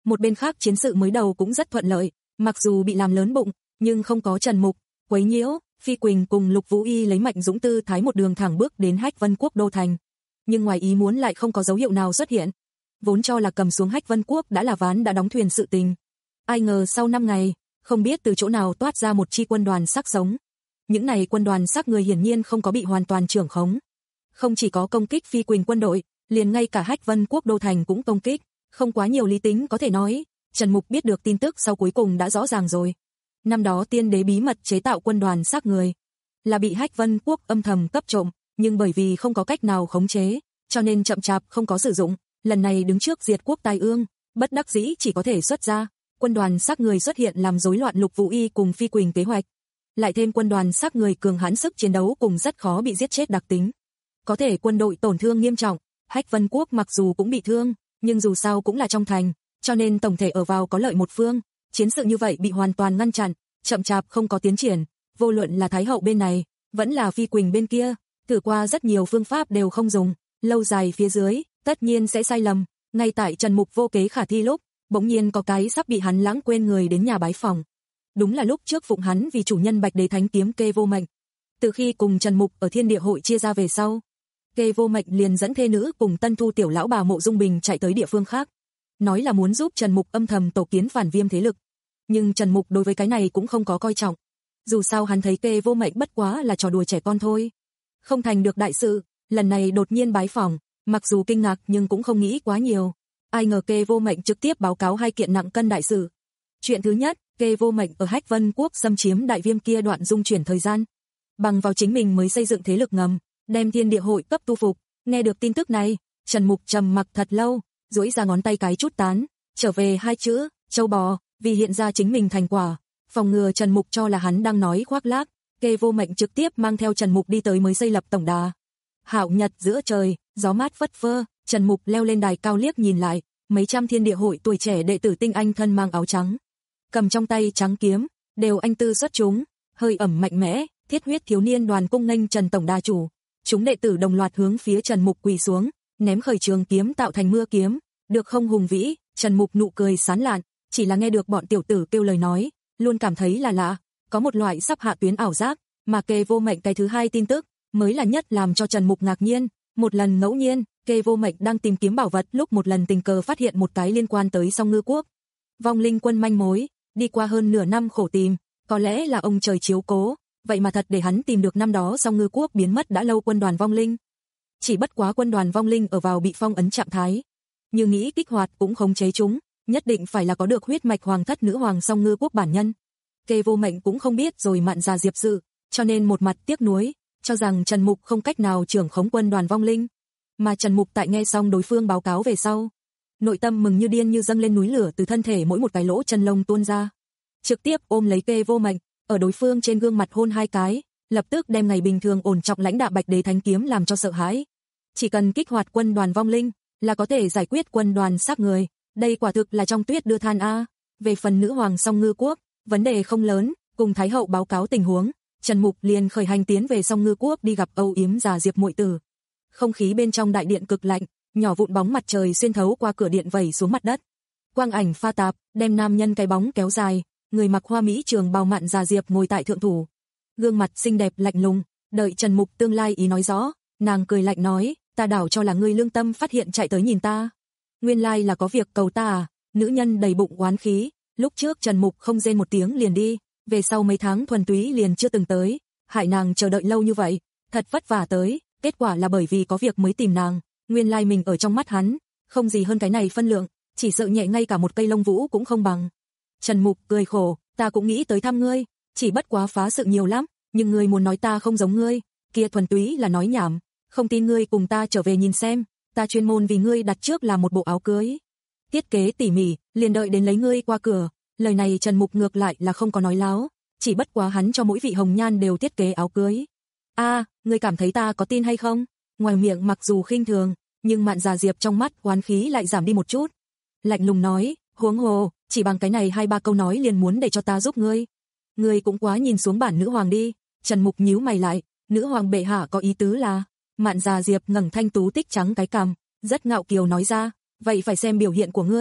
S2: Một bên khác chiến sự mới đầu cũng rất thuận lợi, mặc dù bị làm lớn bụng, nhưng không có Trần Mục quấy nhiễu, Phi Quỳnh cùng Lục Vũ Y lấy Mạnh Dũng tư thái một đường thẳng bước đến Hách Vân Quốc đô thành. Nhưng ngoài ý muốn lại không có dấu hiệu nào xuất hiện. Vốn cho là cầm xuống Hách Vân Quốc đã là ván đã đóng thuyền sự tình. Ai ngờ sau năm ngày, không biết từ chỗ nào toát ra một chi quân đoàn sắc sống. Những này quân đoàn sắc người hiển nhiên không có bị hoàn toàn trưởng khống. Không chỉ có công kích Phi Quỳnh quân đội, liền ngay cả Hách Vân Quốc đô thành cũng công kích, không quá nhiều lý tính có thể nói. Trần Mục biết được tin tức sau cuối cùng đã rõ ràng rồi. Năm đó tiên đế bí mật chế tạo quân đoàn sắc người, là bị Hách Vân Quốc âm thầm cấp trộm, nhưng bởi vì không có cách nào khống chế, cho nên chậm chạp không có sử dụng. Lần này đứng trước diệt quốc tai ương, bất đắc dĩ chỉ có thể xuất ra. Quân đoàn sắc người xuất hiện làm rối loạn Lục Vũ Y cùng Phi Quỳnh kế hoạch. Lại thêm quân đoàn sắc người cường hãn sức chiến đấu cùng rất khó bị giết chết đặc tính. Có thể quân đội tổn thương nghiêm trọng, Hách Vân Quốc mặc dù cũng bị thương, nhưng dù sao cũng là trong thành, cho nên tổng thể ở vào có lợi một phương. Chiến sự như vậy bị hoàn toàn ngăn chặn, chậm chạp không có tiến triển, vô luận là Thái hậu bên này, vẫn là Phi Quỳnh bên kia, thử qua rất nhiều phương pháp đều không dùng, lâu dài phía dưới, tất nhiên sẽ sai lầm. Ngay tại Trần Mục vô kế khả thi lúc, bỗng nhiên có cái sắp bị hắn lãng quên người đến nhà bái phòng. Đúng là lúc trước phụng hắn vì chủ nhân Bạch Đế Thánh kiếm Kê Vô Mệnh. Từ khi cùng Trần Mục ở Thiên Địa hội chia ra về sau, Kê Vô Mệnh liền dẫn thê nữ cùng Tân Thu tiểu lão bà Mộ Dung Bình chạy tới địa phương khác, nói là muốn giúp Trần Mục âm thầm tổ kiến phản viêm thế lực. Nhưng Trần Mục đối với cái này cũng không có coi trọng. Dù sao hắn thấy Kê Vô Mệnh bất quá là trò đùa trẻ con thôi, không thành được đại sự. Lần này đột nhiên bái phòng, mặc dù kinh ngạc nhưng cũng không nghĩ quá nhiều. Ai ngờ Kê Vô Mệnh trực tiếp báo cáo hai kiện nặng cân đại sự. Chuyện thứ nhất, Kê Vô Mệnh ở Hách Vân Quốc xâm chiếm đại viêm kia đoạn dung chuyển thời gian, bằng vào chính mình mới xây dựng thế lực ngầm, đem Thiên Địa hội cấp tu phục. Nghe được tin tức này, Trần Mục trầm mặc thật lâu, duỗi ra ngón tay cái chút tán, trở về hai chữ, châu bò, vì hiện ra chính mình thành quả, phòng ngừa Trần Mục cho là hắn đang nói khoác lác. Kê Vô Mệnh trực tiếp mang theo Trần Mục đi tới mới xây lập tổng đà. Hạo nhật giữa trời, gió mát phất phơ, Trần Mục leo lên đài cao liếc nhìn lại, mấy trăm Thiên Địa hội tuổi trẻ đệ tử tinh anh thân mang áo trắng, cầm trong tay trắng kiếm, đều anh tư xuất chúng, hơi ẩm mạnh mẽ, thiết huyết thiếu niên đoàn cung nghênh Trần tổng đà chủ. Chúng đệ tử đồng loạt hướng phía Trần Mục quỳ xuống, ném khởi trường kiếm tạo thành mưa kiếm, được không hùng vĩ. Trần Mục nụ cười sán lạn, chỉ là nghe được bọn tiểu tử kêu lời nói, luôn cảm thấy là lạ, có một loại sắp hạ tuyến ảo giác, mà Kê Vô Mệnh cái thứ hai tin tức mới là nhất làm cho Trần Mục ngạc nhiên. Một lần ngẫu nhiên, Kê Vô Mệnh đang tìm kiếm bảo vật lúc một lần tình cờ phát hiện một cái liên quan tới Song Ngư Quốc vong linh quân manh mối, đi qua hơn nửa năm khổ tìm, có lẽ là ông trời chiếu cố, vậy mà thật để hắn tìm được năm đó Song Ngư Quốc biến mất đã lâu quân đoàn vong linh. Chỉ bất quá quân đoàn vong linh ở vào bị phong ấn trạng thái, như nghĩ kích hoạt cũng khống chế chúng, nhất định phải là có được huyết mạch hoàng thất nữ hoàng Song Ngư Quốc bản nhân. Kê Vô Mệnh cũng không biết rồi Mạn Già Diệp sự, cho nên một mặt tiếc nuối, cho rằng Trần Mục không cách nào trưởng khống quân đoàn vong linh. Mà Trần Mục tại nghe xong đối phương báo cáo về sau, nội tâm mừng như điên, như dâng lên núi lửa từ thân thể mỗi một cái lỗ chân lông tuôn ra. Trực tiếp ôm lấy Kê Vô Mệnh, ở đối phương trên gương mặt hôn hai cái, lập tức đem ngày bình thường ổn trọng lãnh đạo Bạch Đế Thánh kiếm làm cho sợ hãi. Chỉ cần kích hoạt quân đoàn vong linh là có thể giải quyết quân đoàn xác người, đây quả thực là trong tuyết đưa than a. Về phần nữ hoàng Song Ngư Quốc, vấn đề không lớn, cùng Thái hậu báo cáo tình huống, Trần Mục liền khởi hành tiến về Song Ngư Quốc đi gặp âu yếm Già Diệp muội tử. Không khí bên trong đại điện cực lạnh, nhỏ vụn bóng mặt trời xuyên thấu qua cửa điện vẩy xuống mặt đất. Quang ảnh pha tạp, đem nam nhân cái bóng kéo dài, người mặc hoa mỹ trường bào Mạn Già Diệp ngồi tại thượng thủ. Gương mặt xinh đẹp lạnh lùng, đợi Trần Mục tương lai ý nói rõ, nàng cười lạnh nói, ta đảo cho là ngươi lương tâm phát hiện chạy tới nhìn ta. Nguyên lai là có việc cầu ta à? Nữ nhân đầy bụng oán khí, lúc trước Trần Mục không rên một tiếng liền đi, về sau mấy tháng thuần túy liền chưa từng tới, hại nàng chờ đợi lâu như vậy, thật vất vả tới, kết quả là bởi vì có việc mới tìm nàng. Nguyên lai mình ở trong mắt hắn, không gì hơn cái này phân lượng, chỉ sợ nhẹ ngay cả một cây lông vũ cũng không bằng. Trần Mục cười khổ, ta cũng nghĩ tới thăm ngươi, chỉ bất quá phá sự nhiều lắm, nhưng ngươi muốn nói ta không giống ngươi, kia thuần túy là nói nhảm, không tin ngươi cùng ta trở về nhìn xem, ta chuyên môn vì ngươi đặt trước là một bộ áo cưới, thiết kế tỉ mỉ, liền đợi đến lấy ngươi qua cửa. Lời này Trần Mục ngược lại là không có nói láo, chỉ bất quá hắn cho mỗi vị hồng nhan đều thiết kế áo cưới. A, à, ngươi cảm thấy ta có tin hay không? Ngoài miệng mặc dù khinh thường, nhưng Mạn Già Diệp trong mắt oán khí lại giảm đi một chút. Lạnh lùng nói, huống hồ, chỉ bằng cái này hai ba câu nói liền muốn để cho ta giúp ngươi. Ngươi cũng quá nhìn xuống bản nữ hoàng đi. Trần Mục nhíu mày lại, nữ hoàng bệ hạ có ý tứ là? Mạn Già Diệp ngẩng thanh tú tích trắng cái cằm, rất ngạo kiều nói ra, vậy phải xem biểu hiện của ngươi.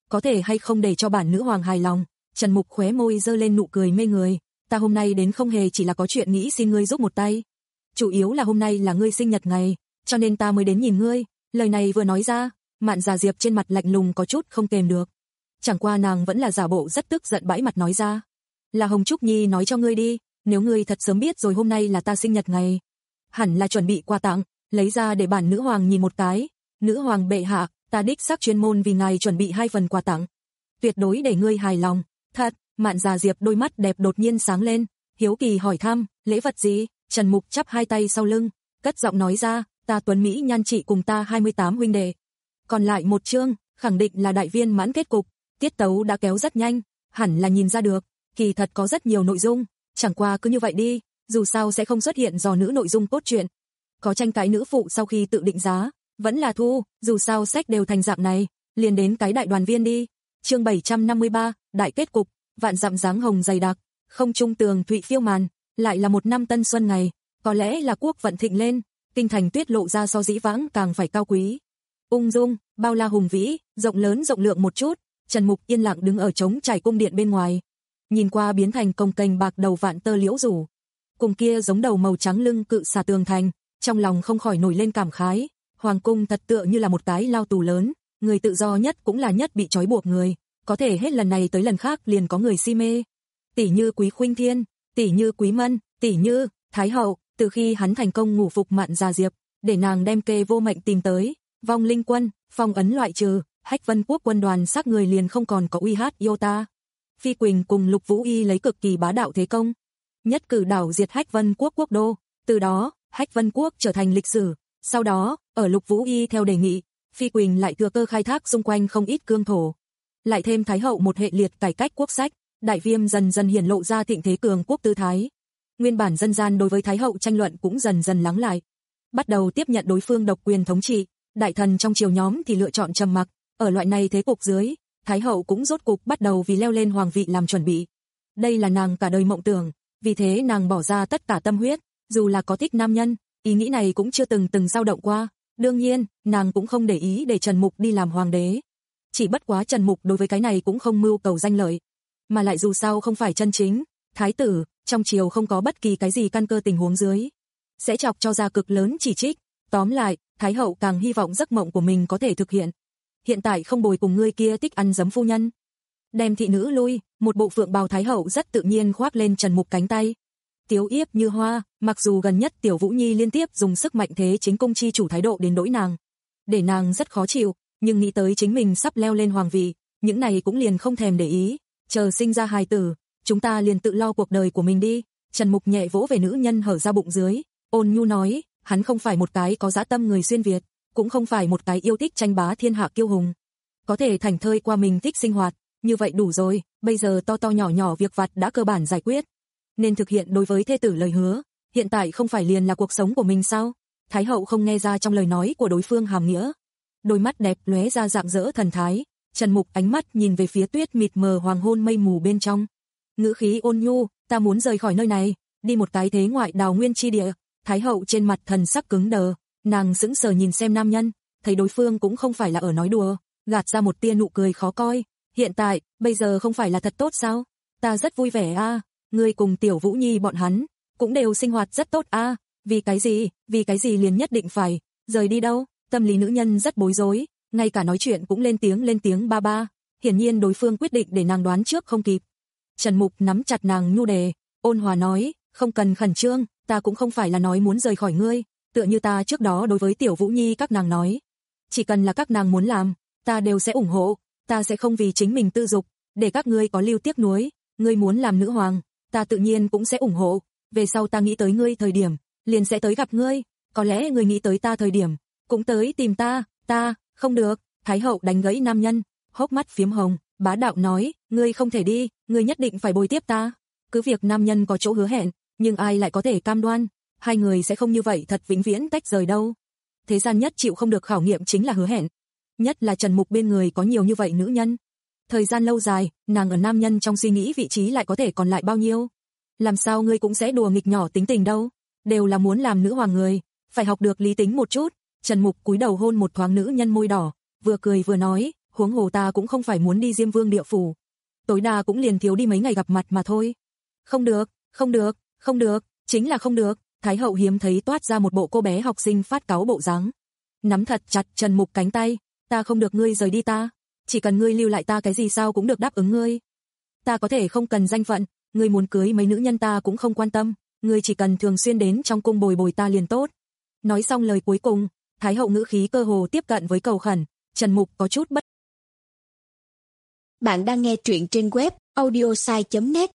S2: có thể hay không để cho bản nữ hoàng hài lòng. Trần Mục khóe môi giơ lên nụ cười mê người, ta hôm nay đến không hề chỉ là có chuyện nghĩ xin ngươi giúp một tay. Chủ yếu là hôm nay là ngươi sinh nhật ngày, cho nên ta mới đến nhìn ngươi. Lời này vừa nói ra, Mạn Già Diệp trên mặt lạnh lùng có chút không kềm được. Chẳng qua nàng vẫn là giả bộ rất tức giận bãi mặt nói ra. Là Hồng Trúc Nhi nói cho ngươi đi, nếu ngươi thật sớm biết rồi hôm nay là ta sinh nhật ngày. Hẳn là chuẩn bị quà tặng, lấy ra để bản nữ hoàng nhìn một cái. Nữ hoàng bệ hạ, ta đích xác chuyên môn vì ngài chuẩn bị hai phần quà tặng. Tuyệt đối để ngươi hài lòng. Thật, Mạn Già Diệp đôi mắt đẹp đột nhiên sáng lên, hiếu kỳ hỏi thăm, lễ vật gì? Trần Mục chắp hai tay sau lưng, cất giọng nói ra, ta Tuấn Mỹ nhan trị cùng ta hai mươi tám huynh đệ. Còn lại một chương, khẳng định là đại viên mãn kết cục, tiết tấu đã kéo rất nhanh, hẳn là nhìn ra được, kỳ thật có rất nhiều nội dung, chẳng qua cứ như vậy đi, dù sao sẽ không xuất hiện dò nữ nội dung cốt truyện. Có tranh cãi nữ phụ sau khi tự định giá, vẫn là thu, dù sao sách đều thành dạng này, liền đến cái đại đoàn viên đi. Chương bảy trăm năm mươi ba, đại kết cục, vạn dặm dáng hồng dày đặc, không trung tường thụy phiêu màn, lại là một năm tân xuân ngày, có lẽ là quốc vận thịnh lên, kinh thành tuyết lộ ra so dĩ vãng càng phải cao quý. Ung dung, bao la hùng vĩ, rộng lớn rộng lượng một chút, Trần Mục yên lặng đứng ở trống trải cung điện bên ngoài, nhìn qua biến thành cồng kềnh bạc đầu vạn tơ liễu rủ, cùng kia giống đầu màu trắng lưng cự xà tường thành, trong lòng không khỏi nổi lên cảm khái, hoàng cung thật tựa như là một cái lao tù lớn, người tự do nhất cũng là nhất bị trói buộc người, có thể hết lần này tới lần khác liền có người si mê. Tỷ như Quý Khuynh Thiên, tỷ như Quý Mân, tỷ như Thái hậu, từ khi hắn thành công ngủ phục Mạn Già Diệp, để nàng đem kê vô mệnh tìm tới, vong linh quân, phong ấn loại trừ, Hách Vân Quốc quân đoàn xác người liền không còn có uy hát iota. Phi Quỳnh cùng Lục Vũ Y lấy cực kỳ bá đạo thế công, nhất cử đảo diệt Hách Vân Quốc quốc đô, từ đó, Hách Vân Quốc trở thành lịch sử, sau đó, ở Lục Vũ Y theo đề nghị, Phi Quỳnh lại thừa cơ khai thác xung quanh không ít cương thổ. Lại thêm Thái hậu một hệ liệt cải cách quốc sách, Đại Viêm dần dần hiển lộ ra thịnh thế cường quốc tư thái. Nguyên bản dân gian đối với Thái hậu tranh luận cũng dần dần lắng lại, bắt đầu tiếp nhận đối phương độc quyền thống trị, đại thần trong triều nhóm thì lựa chọn trầm mặc, ở loại này thế cục dưới, Thái hậu cũng rốt cục bắt đầu vì leo lên hoàng vị làm chuẩn bị. Đây là nàng cả đời mộng tưởng, vì thế nàng bỏ ra tất cả tâm huyết, dù là có thích nam nhân, ý nghĩ này cũng chưa từng từng dao động qua. Đương nhiên, nàng cũng không để ý để Trần Mục đi làm hoàng đế. Chỉ bất quá Trần Mục đối với cái này cũng không mưu cầu danh lợi, mà lại dù sao không phải chân chính thái tử, trong triều không có bất kỳ cái gì căn cơ tình huống dưới, sẽ chọc cho ra cực lớn chỉ trích. Tóm lại, Thái hậu càng hy vọng giấc mộng của mình có thể thực hiện. Hiện tại không bồi cùng ngươi kia thích ăn giấm phu nhân. Đem thị nữ lui, một bộ phượng bào Thái hậu rất tự nhiên khoác lên Trần Mục cánh tay. Tiếu yếp như hoa, mặc dù gần nhất Tiểu Vũ Nhi liên tiếp dùng sức mạnh thế chính cung chi chủ thái độ đến nỗi nàng, để nàng rất khó chịu, nhưng nghĩ tới chính mình sắp leo lên hoàng vị, những này cũng liền không thèm để ý, chờ sinh ra hài tử, chúng ta liền tự lo cuộc đời của mình đi. Trần Mục nhẹ vỗ về nữ nhân hở ra bụng dưới, ôn nhu nói, hắn không phải một cái có dã tâm người xuyên Việt, cũng không phải một cái yêu thích tranh bá thiên hạ kiêu hùng, có thể thảnh thơi qua mình thích sinh hoạt, như vậy đủ rồi, bây giờ to to nhỏ nhỏ việc vặt đã cơ bản giải quyết, nên thực hiện đối với thê tử lời hứa, hiện tại không phải liền là cuộc sống của mình sao? Thái hậu không nghe ra trong lời nói của đối phương hàm nghĩa, đôi mắt đẹp lóe ra rạng rỡ thần thái. Trần Mục ánh mắt nhìn về phía tuyết mịt mờ hoàng hôn mây mù bên trong, ngữ khí ôn nhu, ta muốn rời khỏi nơi này, đi một cái thế ngoại đào nguyên chi địa. Thái hậu trên mặt thần sắc cứng đờ, nàng sững sờ nhìn xem nam nhân, thấy đối phương cũng không phải là ở nói đùa, gạt ra một tia nụ cười khó coi. Hiện tại, bây giờ không phải là thật tốt sao? Ta rất vui vẻ a, à. Ngươi cùng Tiểu Vũ Nhi bọn hắn cũng đều sinh hoạt rất tốt a, à. Vì cái gì, vì cái gì liền nhất định phải rời đi đâu? Tâm lý nữ nhân rất bối rối, ngay cả nói chuyện cũng lên tiếng lên tiếng ba ba. Hiển nhiên đối phương quyết định để nàng đoán trước không kịp. Trần Mục nắm chặt nàng nhu đề, ôn hòa nói, không cần khẩn trương, ta cũng không phải là nói muốn rời khỏi ngươi, tựa như ta trước đó đối với Tiểu Vũ Nhi các nàng nói, chỉ cần là các nàng muốn làm, ta đều sẽ ủng hộ, ta sẽ không vì chính mình tư dục, để các ngươi có lưu tiếc nuối. Ngươi muốn làm nữ hoàng, ta tự nhiên cũng sẽ ủng hộ, về sau ta nghĩ tới ngươi thời điểm, liền sẽ tới gặp ngươi, có lẽ ngươi nghĩ tới ta thời điểm, cũng tới tìm ta. Ta, không được. Thái hậu đánh gãy nam nhân, hốc mắt phiếm hồng, bá đạo nói, ngươi không thể đi, ngươi nhất định phải bồi tiếp ta. Cứ việc nam nhân có chỗ hứa hẹn, nhưng ai lại có thể cam đoan, hai người sẽ không như vậy thật vĩnh viễn tách rời đâu. Thế gian nhất chịu không được khảo nghiệm chính là hứa hẹn, nhất là Trần Mục bên người có nhiều như vậy nữ nhân. Thời gian lâu dài, nàng ở nam nhân trong suy nghĩ vị trí lại có thể còn lại bao nhiêu. Làm sao ngươi cũng sẽ đùa nghịch nhỏ tính tình đâu, đều là muốn làm nữ hoàng người, phải học được lý tính một chút. Trần Mục cúi đầu hôn một thoáng nữ nhân môi đỏ, vừa cười vừa nói, huống hồ ta cũng không phải muốn đi Diêm Vương địa phủ. Tối đa cũng liền thiếu đi mấy ngày gặp mặt mà thôi. Không được, không được, không được, chính là không được. Thái hậu hiếm thấy toát ra một bộ cô bé học sinh phát cáu bộ dáng. Nắm thật chặt Trần Mục cánh tay, ta không được ngươi rời đi ta, chỉ cần ngươi lưu lại ta cái gì sao cũng được đáp ứng ngươi. Ta có thể không cần danh phận, ngươi muốn cưới mấy nữ nhân ta cũng không quan tâm, ngươi chỉ cần thường xuyên đến trong cung bồi bồi ta liền tốt. Nói xong lời cuối cùng, Thái hậu ngữ khí cơ hồ tiếp cận với cầu khẩn, Trần Mục có chút bất.
S3: Bạn đang nghe truyện trên web audiosai chấm net.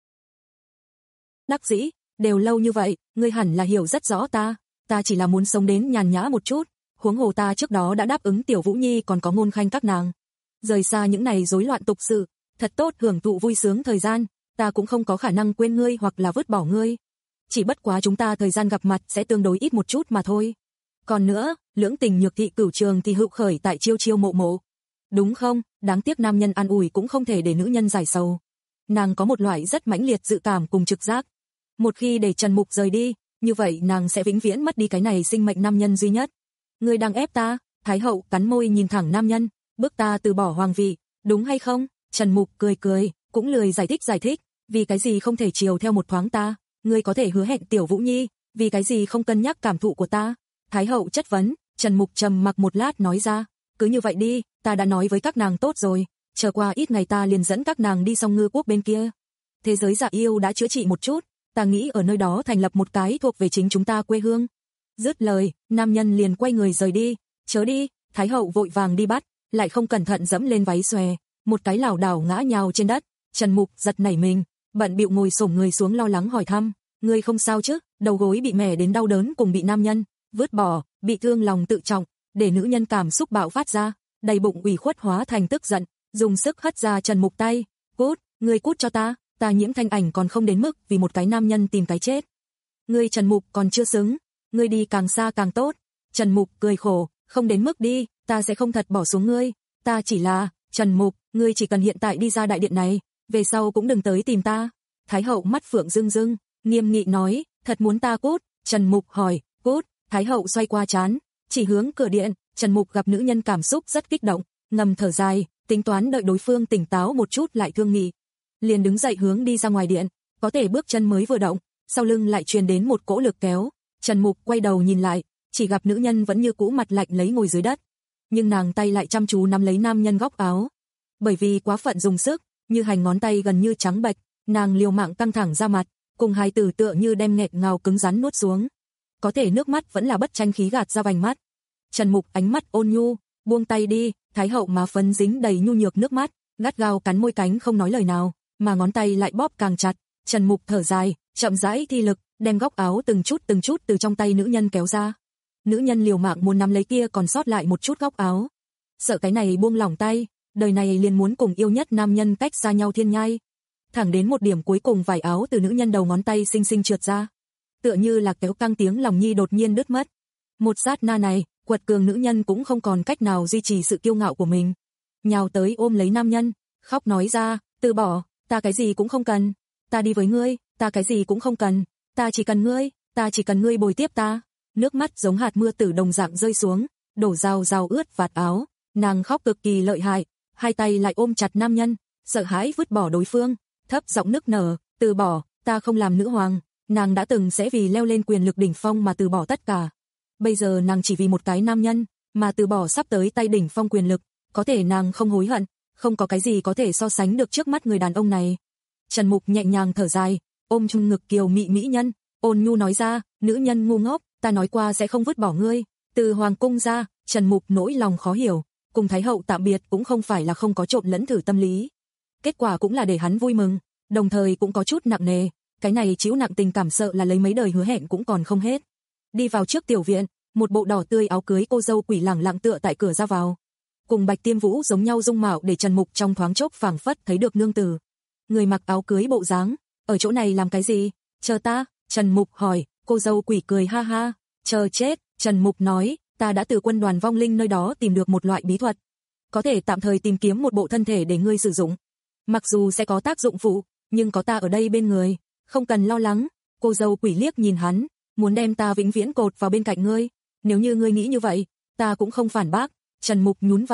S2: Đắc dĩ, đều lâu như vậy, ngươi hẳn là hiểu rất rõ ta, ta chỉ là muốn sống đến nhàn nhã một chút, huống hồ ta trước đó đã đáp ứng Tiểu Vũ Nhi còn có Ngôn Khanh các nàng. Rời xa những này rối loạn tục sự, thật tốt hưởng thụ vui sướng thời gian, ta cũng không có khả năng quên ngươi hoặc là vứt bỏ ngươi. Chỉ bất quá chúng ta thời gian gặp mặt sẽ tương đối ít một chút mà thôi. Còn nữa, lưỡng tình nhược thị cửu trường thì hữu khởi tại chiêu chiêu mộ mộ. Đúng không, đáng tiếc nam nhân an ủi cũng không thể để nữ nhân giải sầu. Nàng có một loại rất mãnh liệt dự cảm cùng trực giác. Một khi để Trần Mục rời đi, như vậy nàng sẽ vĩnh viễn mất đi cái này sinh mệnh nam nhân duy nhất. Ngươi đang ép ta, Thái hậu cắn môi nhìn thẳng nam nhân, bức ta từ bỏ hoàng vị, đúng hay không? Trần Mục cười cười, cũng lười giải thích giải thích, vì cái gì không thể chiều theo một thoáng ta, ngươi có thể hứa hẹn Tiểu Vũ Nhi, vì cái gì không cân nhắc cảm thụ của ta? Thái hậu chất vấn, Trần Mục trầm mặc một lát nói ra, cứ như vậy đi, ta đã nói với các nàng tốt rồi, chờ qua ít ngày ta liền dẫn các nàng đi Song Ngư quốc bên kia. Thế giới dạ yêu đã chữa trị một chút, ta nghĩ ở nơi đó thành lập một cái thuộc về chính chúng ta quê hương. Dứt lời, nam nhân liền quay người rời đi, chớ đi, Thái hậu vội vàng đi bắt, lại không cẩn thận dẫm lên váy xòe, một cái lảo đảo ngã nhào trên đất. Trần Mục giật nảy mình, bận bịu ngồi xổm người xuống lo lắng hỏi thăm, ngươi không sao chứ? Đầu gối bị mẻ đến đau đớn cùng bị nam nhân vứt bỏ, bị thương lòng tự trọng, để nữ nhân cảm xúc bạo phát ra, đầy bụng ủy khuất hóa thành tức giận, dùng sức hất ra Trần Mục tay, cút, ngươi cút cho ta, ta Nhiễm Thanh Ảnh còn không đến mức vì một cái nam nhân tìm cái chết. Ngươi Trần Mục còn chưa xứng, ngươi đi càng xa càng tốt. Trần Mục cười khổ, không đến mức đi, ta sẽ không thật bỏ xuống ngươi, ta chỉ là, Trần Mục, ngươi chỉ cần hiện tại đi ra đại điện này, về sau cũng đừng tới tìm ta. Thái hậu mắt phượng rưng rưng, nghiêm nghị nói, thật muốn ta cút? Trần Mục hỏi, cút? Thái hậu xoay qua trán, chỉ hướng cửa điện. Trần Mục gặp nữ nhân cảm xúc rất kích động, ngầm thở dài, tính toán đợi đối phương tỉnh táo một chút lại thương nghị, liền đứng dậy hướng đi ra ngoài điện. Có thể bước chân mới vừa động, sau lưng lại truyền đến một cỗ lực kéo. Trần Mục quay đầu nhìn lại, chỉ gặp nữ nhân vẫn như cũ mặt lạnh lấy ngồi dưới đất, nhưng nàng tay lại chăm chú nắm lấy nam nhân góc áo. Bởi vì quá phận dùng sức, như hành ngón tay gần như trắng bệch, nàng liều mạng căng thẳng ra mặt, cùng hai từ tựa như đem nghẹt ngào cứng rắn nuốt xuống. Có thể nước mắt vẫn là bất tranh khí gạt ra vành mắt. Trần Mục ánh mắt ôn nhu, buông tay đi. Thái hậu má phấn dính đầy nhu nhược nước mắt, gắt gao cắn môi cánh không nói lời nào, mà ngón tay lại bóp càng chặt. Trần Mục thở dài, chậm rãi thi lực, đem góc áo từng chút từng chút từ trong tay nữ nhân kéo ra. Nữ nhân liều mạng muốn nắm lấy kia còn sót lại một chút góc áo, sợ cái này buông lỏng tay, đời này liền muốn cùng yêu nhất nam nhân cách xa nhau thiên nhai. Thẳng đến một điểm cuối cùng vải áo từ nữ nhân đầu ngón tay xinh xinh trượt ra, tựa như là kéo căng, tiếng lòng nhi đột nhiên đứt mất. Một sát na này, quật cường nữ nhân cũng không còn cách nào duy trì sự kiêu ngạo của mình, nhào tới ôm lấy nam nhân, khóc nói ra, từ bỏ, ta cái gì cũng không cần, ta đi với ngươi, ta cái gì cũng không cần, ta chỉ cần ngươi, ta chỉ cần ngươi bồi tiếp ta. Nước mắt giống hạt mưa tử đồng dạng rơi xuống, đổ rào rào ướt vạt áo, nàng khóc cực kỳ lợi hại, hai tay lại ôm chặt nam nhân, sợ hãi vứt bỏ đối phương, thấp giọng nức nở, từ bỏ, ta không làm nữ hoàng. Nàng đã từng sẽ vì leo lên quyền lực đỉnh phong mà từ bỏ tất cả. Bây giờ nàng chỉ vì một cái nam nhân mà từ bỏ sắp tới tay đỉnh phong quyền lực, có thể nàng không hối hận, không có cái gì có thể so sánh được trước mắt người đàn ông này. Trần Mục nhẹ nhàng thở dài, ôm chung ngực kiều mị mỹ nhân, ôn nhu nói ra, nữ nhân ngu ngốc, ta nói qua sẽ không vứt bỏ ngươi. Từ hoàng cung ra, Trần Mục nỗi lòng khó hiểu, cùng Thái hậu tạm biệt cũng không phải là không có trộn lẫn thử tâm lý. Kết quả cũng là để hắn vui mừng, đồng thời cũng có chút nặng nề, cái này chịu nặng tình cảm sợ là lấy mấy đời hứa hẹn cũng còn không hết. Đi vào trước tiểu viện, một bộ đỏ tươi áo cưới cô dâu quỷ lẳng lặng tựa tại cửa ra vào, cùng Bạch Tiêm Vũ giống nhau dung mạo để Trần Mục trong thoáng chốc phảng phất thấy được nương tử. Người mặc áo cưới bộ dáng, ở chỗ này làm cái gì? Chờ ta? Trần Mục hỏi. Cô dâu quỷ cười ha ha, chờ chết. Trần Mục nói, ta đã từ quân đoàn vong linh nơi đó tìm được một loại bí thuật, có thể tạm thời tìm kiếm một bộ thân thể để ngươi sử dụng. Mặc dù sẽ có tác dụng phụ, nhưng có ta ở đây bên người, không cần lo lắng. Cô dâu quỷ liếc nhìn hắn, muốn đem ta vĩnh viễn cột vào bên cạnh ngươi. Nếu như ngươi nghĩ như vậy, ta cũng không phản bác. Trần Mục nhún vai,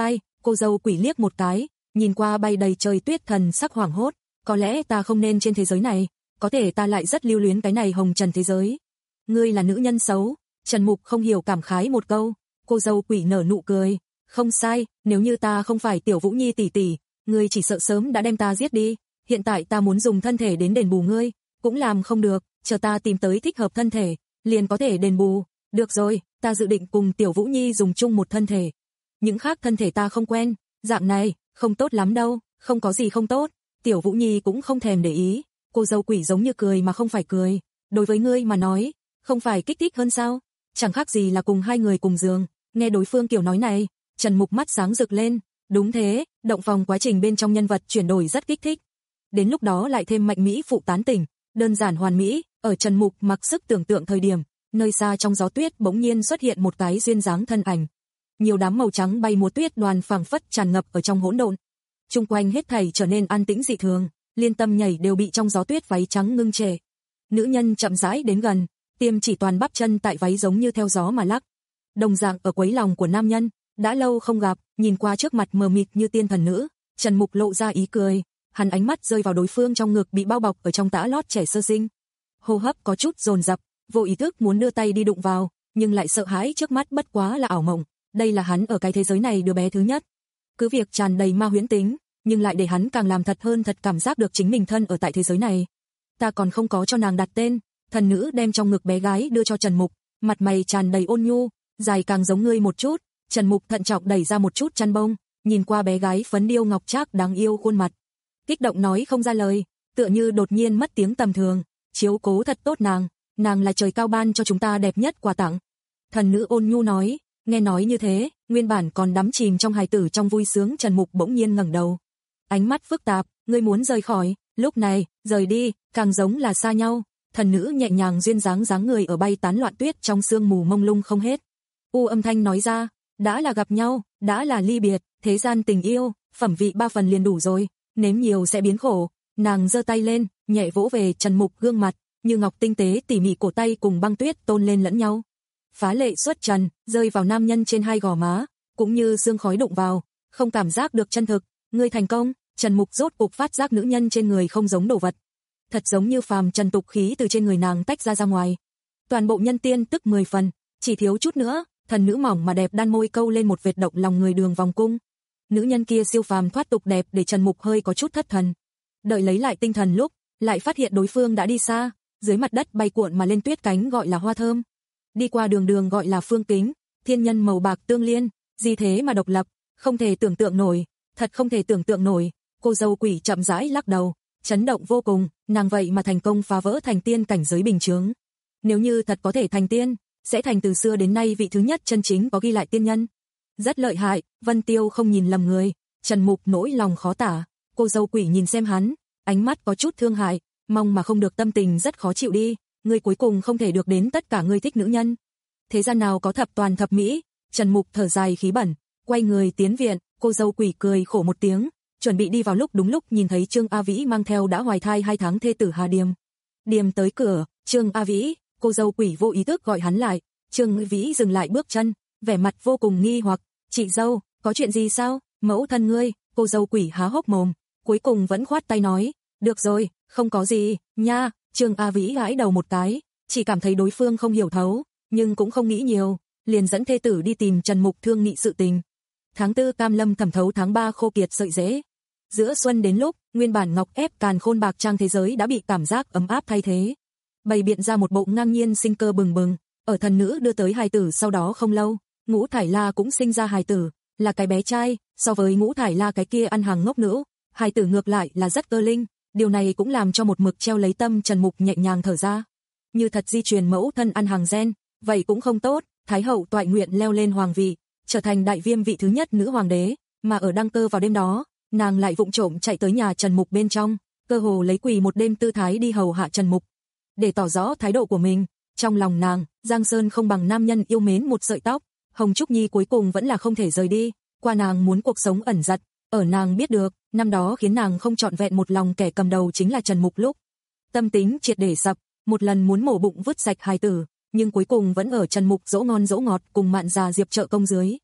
S2: Cô dâu Quỷ liếc một cái, nhìn qua bay đầy trời tuyết thần sắc hoảng hốt, có lẽ ta không nên trên thế giới này, có thể ta lại rất lưu luyến cái này hồng trần thế giới. Ngươi là nữ nhân xấu, Trần Mục không hiểu cảm khái một câu, cô dâu Quỷ nở nụ cười, không sai, nếu như ta không phải Tiểu Vũ Nhi tỷ tỷ, ngươi chỉ sợ sớm đã đem ta giết đi, hiện tại ta muốn dùng thân thể đến đền bù ngươi, cũng làm không được, chờ ta tìm tới thích hợp thân thể, liền có thể đền bù. Được rồi, ta dự định cùng Tiểu Vũ Nhi dùng chung một thân thể. Những khác thân thể ta không quen, dạng này, không tốt lắm đâu, không có gì không tốt. Tiểu Vũ Nhi cũng không thèm để ý, cô dâu Quỷ giống như cười mà không phải cười. Đối với ngươi mà nói, không phải kích thích hơn sao? Chẳng khác gì là cùng hai người cùng giường. Nghe đối phương kiểu nói này, Trần Mục mắt sáng rực lên. Đúng thế, động phòng quá trình bên trong nhân vật chuyển đổi rất kích thích. Đến lúc đó lại thêm mạnh mỹ phụ tán tỉnh, đơn giản hoàn mỹ. Ở Trần Mục mặc sức tưởng tượng thời điểm, nơi xa trong gió tuyết bỗng nhiên xuất hiện một cái duyên dáng thân ảnh. Nhiều đám màu trắng bay múa tuyết đoàn phảng phất tràn ngập ở trong hỗn độn. Chung quanh hết thảy trở nên an tĩnh dị thường, liên tâm nhảy đều bị trong gió tuyết váy trắng ngưng trệ. Nữ nhân chậm rãi đến gần, tiêm chỉ toàn bắp chân tại váy giống như theo gió mà lắc. Đồng dạng ở quấy lòng của nam nhân, đã lâu không gặp, nhìn qua trước mặt mờ mịt như tiên thần nữ, Trần Mục lộ ra ý cười, hắn ánh mắt rơi vào đối phương trong ngực bị bao bọc ở trong tã lót trẻ sơ sinh. Hô hấp có chút dồn dập, vô ý thức muốn đưa tay đi đụng vào, nhưng lại sợ hãi trước mắt bất quá là ảo mộng, đây là hắn ở cái thế giới này đứa bé thứ nhất. Cứ việc tràn đầy ma huyễn tính, nhưng lại để hắn càng làm thật hơn thật cảm giác được chính mình thân ở tại thế giới này. Ta còn không có cho nàng đặt tên, thần nữ đem trong ngực bé gái đưa cho Trần Mục, mặt mày tràn đầy ôn nhu, dài càng giống ngươi một chút. Trần Mục thận trọng đẩy ra một chút chăn bông, nhìn qua bé gái phấn điêu ngọc trác đáng yêu khuôn mặt, kích động nói không ra lời, tựa như đột nhiên mất tiếng tầm thường, chiếu cố thật tốt nàng, nàng là trời cao ban cho chúng ta đẹp nhất quà tặng. Thần nữ ôn nhu nói, nghe nói như thế, nguyên bản còn đắm chìm trong hài tử trong vui sướng Trần Mục bỗng nhiên ngẩng đầu, ánh mắt phức tạp, ngươi muốn rời khỏi, lúc này, rời đi, càng giống là xa nhau. Thần nữ nhẹ nhàng duyên dáng dáng người ở bay tán loạn tuyết trong sương mù mông lung không hết. U âm thanh nói ra, đã là gặp nhau, đã là ly biệt, thế gian tình yêu, phẩm vị ba phần liền đủ rồi, nếm nhiều sẽ biến khổ. Nàng giơ tay lên, nhẹ vỗ về Trần Mục gương mặt, như ngọc tinh tế tỉ mỉ cổ tay cùng băng tuyết tôn lên lẫn nhau. Phá lệ xuất trần, rơi vào nam nhân trên hai gò má, cũng như sương khói đụng vào, không cảm giác được chân thực. Ngươi thành công. Trần Mục rốt cục phát giác nữ nhân trên người không giống đồ vật, thật giống như phàm trần tục khí từ trên người nàng tách ra ra ngoài. Toàn bộ nhân tiên tức mười phần, chỉ thiếu chút nữa, thần nữ mỏng mà đẹp đan môi câu lên một vệt động lòng người đường vòng cung. Nữ nhân kia siêu phàm thoát tục đẹp để Trần Mục hơi có chút thất thần. Đợi lấy lại tinh thần lúc, lại phát hiện đối phương đã đi xa, dưới mặt đất bay cuộn mà lên tuyết cánh gọi là hoa thơm. Đi qua đường đường gọi là phương kính, thiên nhân màu bạc tương liên, gì thế mà độc lập, không thể tưởng tượng nổi, thật không thể tưởng tượng nổi. Cô dâu Quỷ chậm rãi lắc đầu, chấn động vô cùng, nàng vậy mà thành công phá vỡ thành tiên cảnh giới bình chướng. Nếu như thật có thể thành tiên, sẽ thành từ xưa đến nay vị thứ nhất chân chính có ghi lại tiên nhân. Rất lợi hại, Vân Tiêu không nhìn lầm người, Trần Mục nỗi lòng khó tả. Cô dâu Quỷ nhìn xem hắn, ánh mắt có chút thương hại, mong mà không được tâm tình rất khó chịu đi, ngươi cuối cùng không thể được đến tất cả ngươi thích nữ nhân. Thế gian nào có thập toàn thập mỹ. Trần Mục thở dài khí bẩn, quay người tiến viện. Cô dâu Quỷ cười khổ một tiếng, chuẩn bị đi vào lúc đúng lúc nhìn thấy Trương A Vĩ mang theo đã hoài thai hai tháng thê tử Hà Điềm. Điềm tới cửa, Trương A Vĩ, cô dâu Quỷ vô ý thức gọi hắn lại. Trương Vĩ dừng lại bước chân, vẻ mặt vô cùng nghi hoặc, chị dâu, có chuyện gì sao? Mẫu thân ngươi. Cô dâu Quỷ há hốc mồm, cuối cùng vẫn khoát tay nói, được rồi, không có gì, nha. Trương A Vĩ gãi đầu một cái, chỉ cảm thấy đối phương không hiểu thấu, nhưng cũng không nghĩ nhiều, liền dẫn thê tử đi tìm Trần Mục thương nghị sự tình. Tháng tư cam lâm thẩm thấu, tháng ba khô kiệt sợi rễ. Giữa xuân đến lúc, nguyên bản ngọc ép càn khôn bạc trang thế giới đã bị cảm giác ấm áp thay thế. Bày biện ra một bộ ngang nhiên sinh cơ bừng bừng, ở thần nữ đưa tới hài tử sau đó không lâu, Ngũ Thải La cũng sinh ra hài tử, là cái bé trai, so với Ngũ Thải La cái kia ăn hàng ngốc nữ, hài tử ngược lại là rất cơ linh, điều này cũng làm cho một mực treo lấy tâm Trần Mục nhẹ nhàng thở ra. Như thật di truyền mẫu thân ăn hàng gen, vậy cũng không tốt, Thái hậu toại nguyện leo lên hoàng vị, trở thành đại viêm vị thứ nhất nữ hoàng đế, mà ở đăng cơ vào đêm đó, nàng lại vụng trộm chạy tới nhà Trần Mục bên trong, cơ hồ lấy quỳ một đêm tư thái đi hầu hạ Trần Mục. Để tỏ rõ thái độ của mình, trong lòng nàng, Giang Sơn không bằng nam nhân yêu mến một sợi tóc, Hồng Trúc Nhi cuối cùng vẫn là không thể rời đi, qua nàng muốn cuộc sống ẩn giật, ở nàng biết được, năm đó khiến nàng không trọn vẹn một lòng kẻ cầm đầu chính là Trần Mục lúc. Tâm tính triệt để sập, một lần muốn mổ bụng vứt sạch hài tử, nhưng cuối cùng vẫn ở Trần Mục dỗ ngon dỗ ngọt cùng mạn già Diệp trợ công dưới.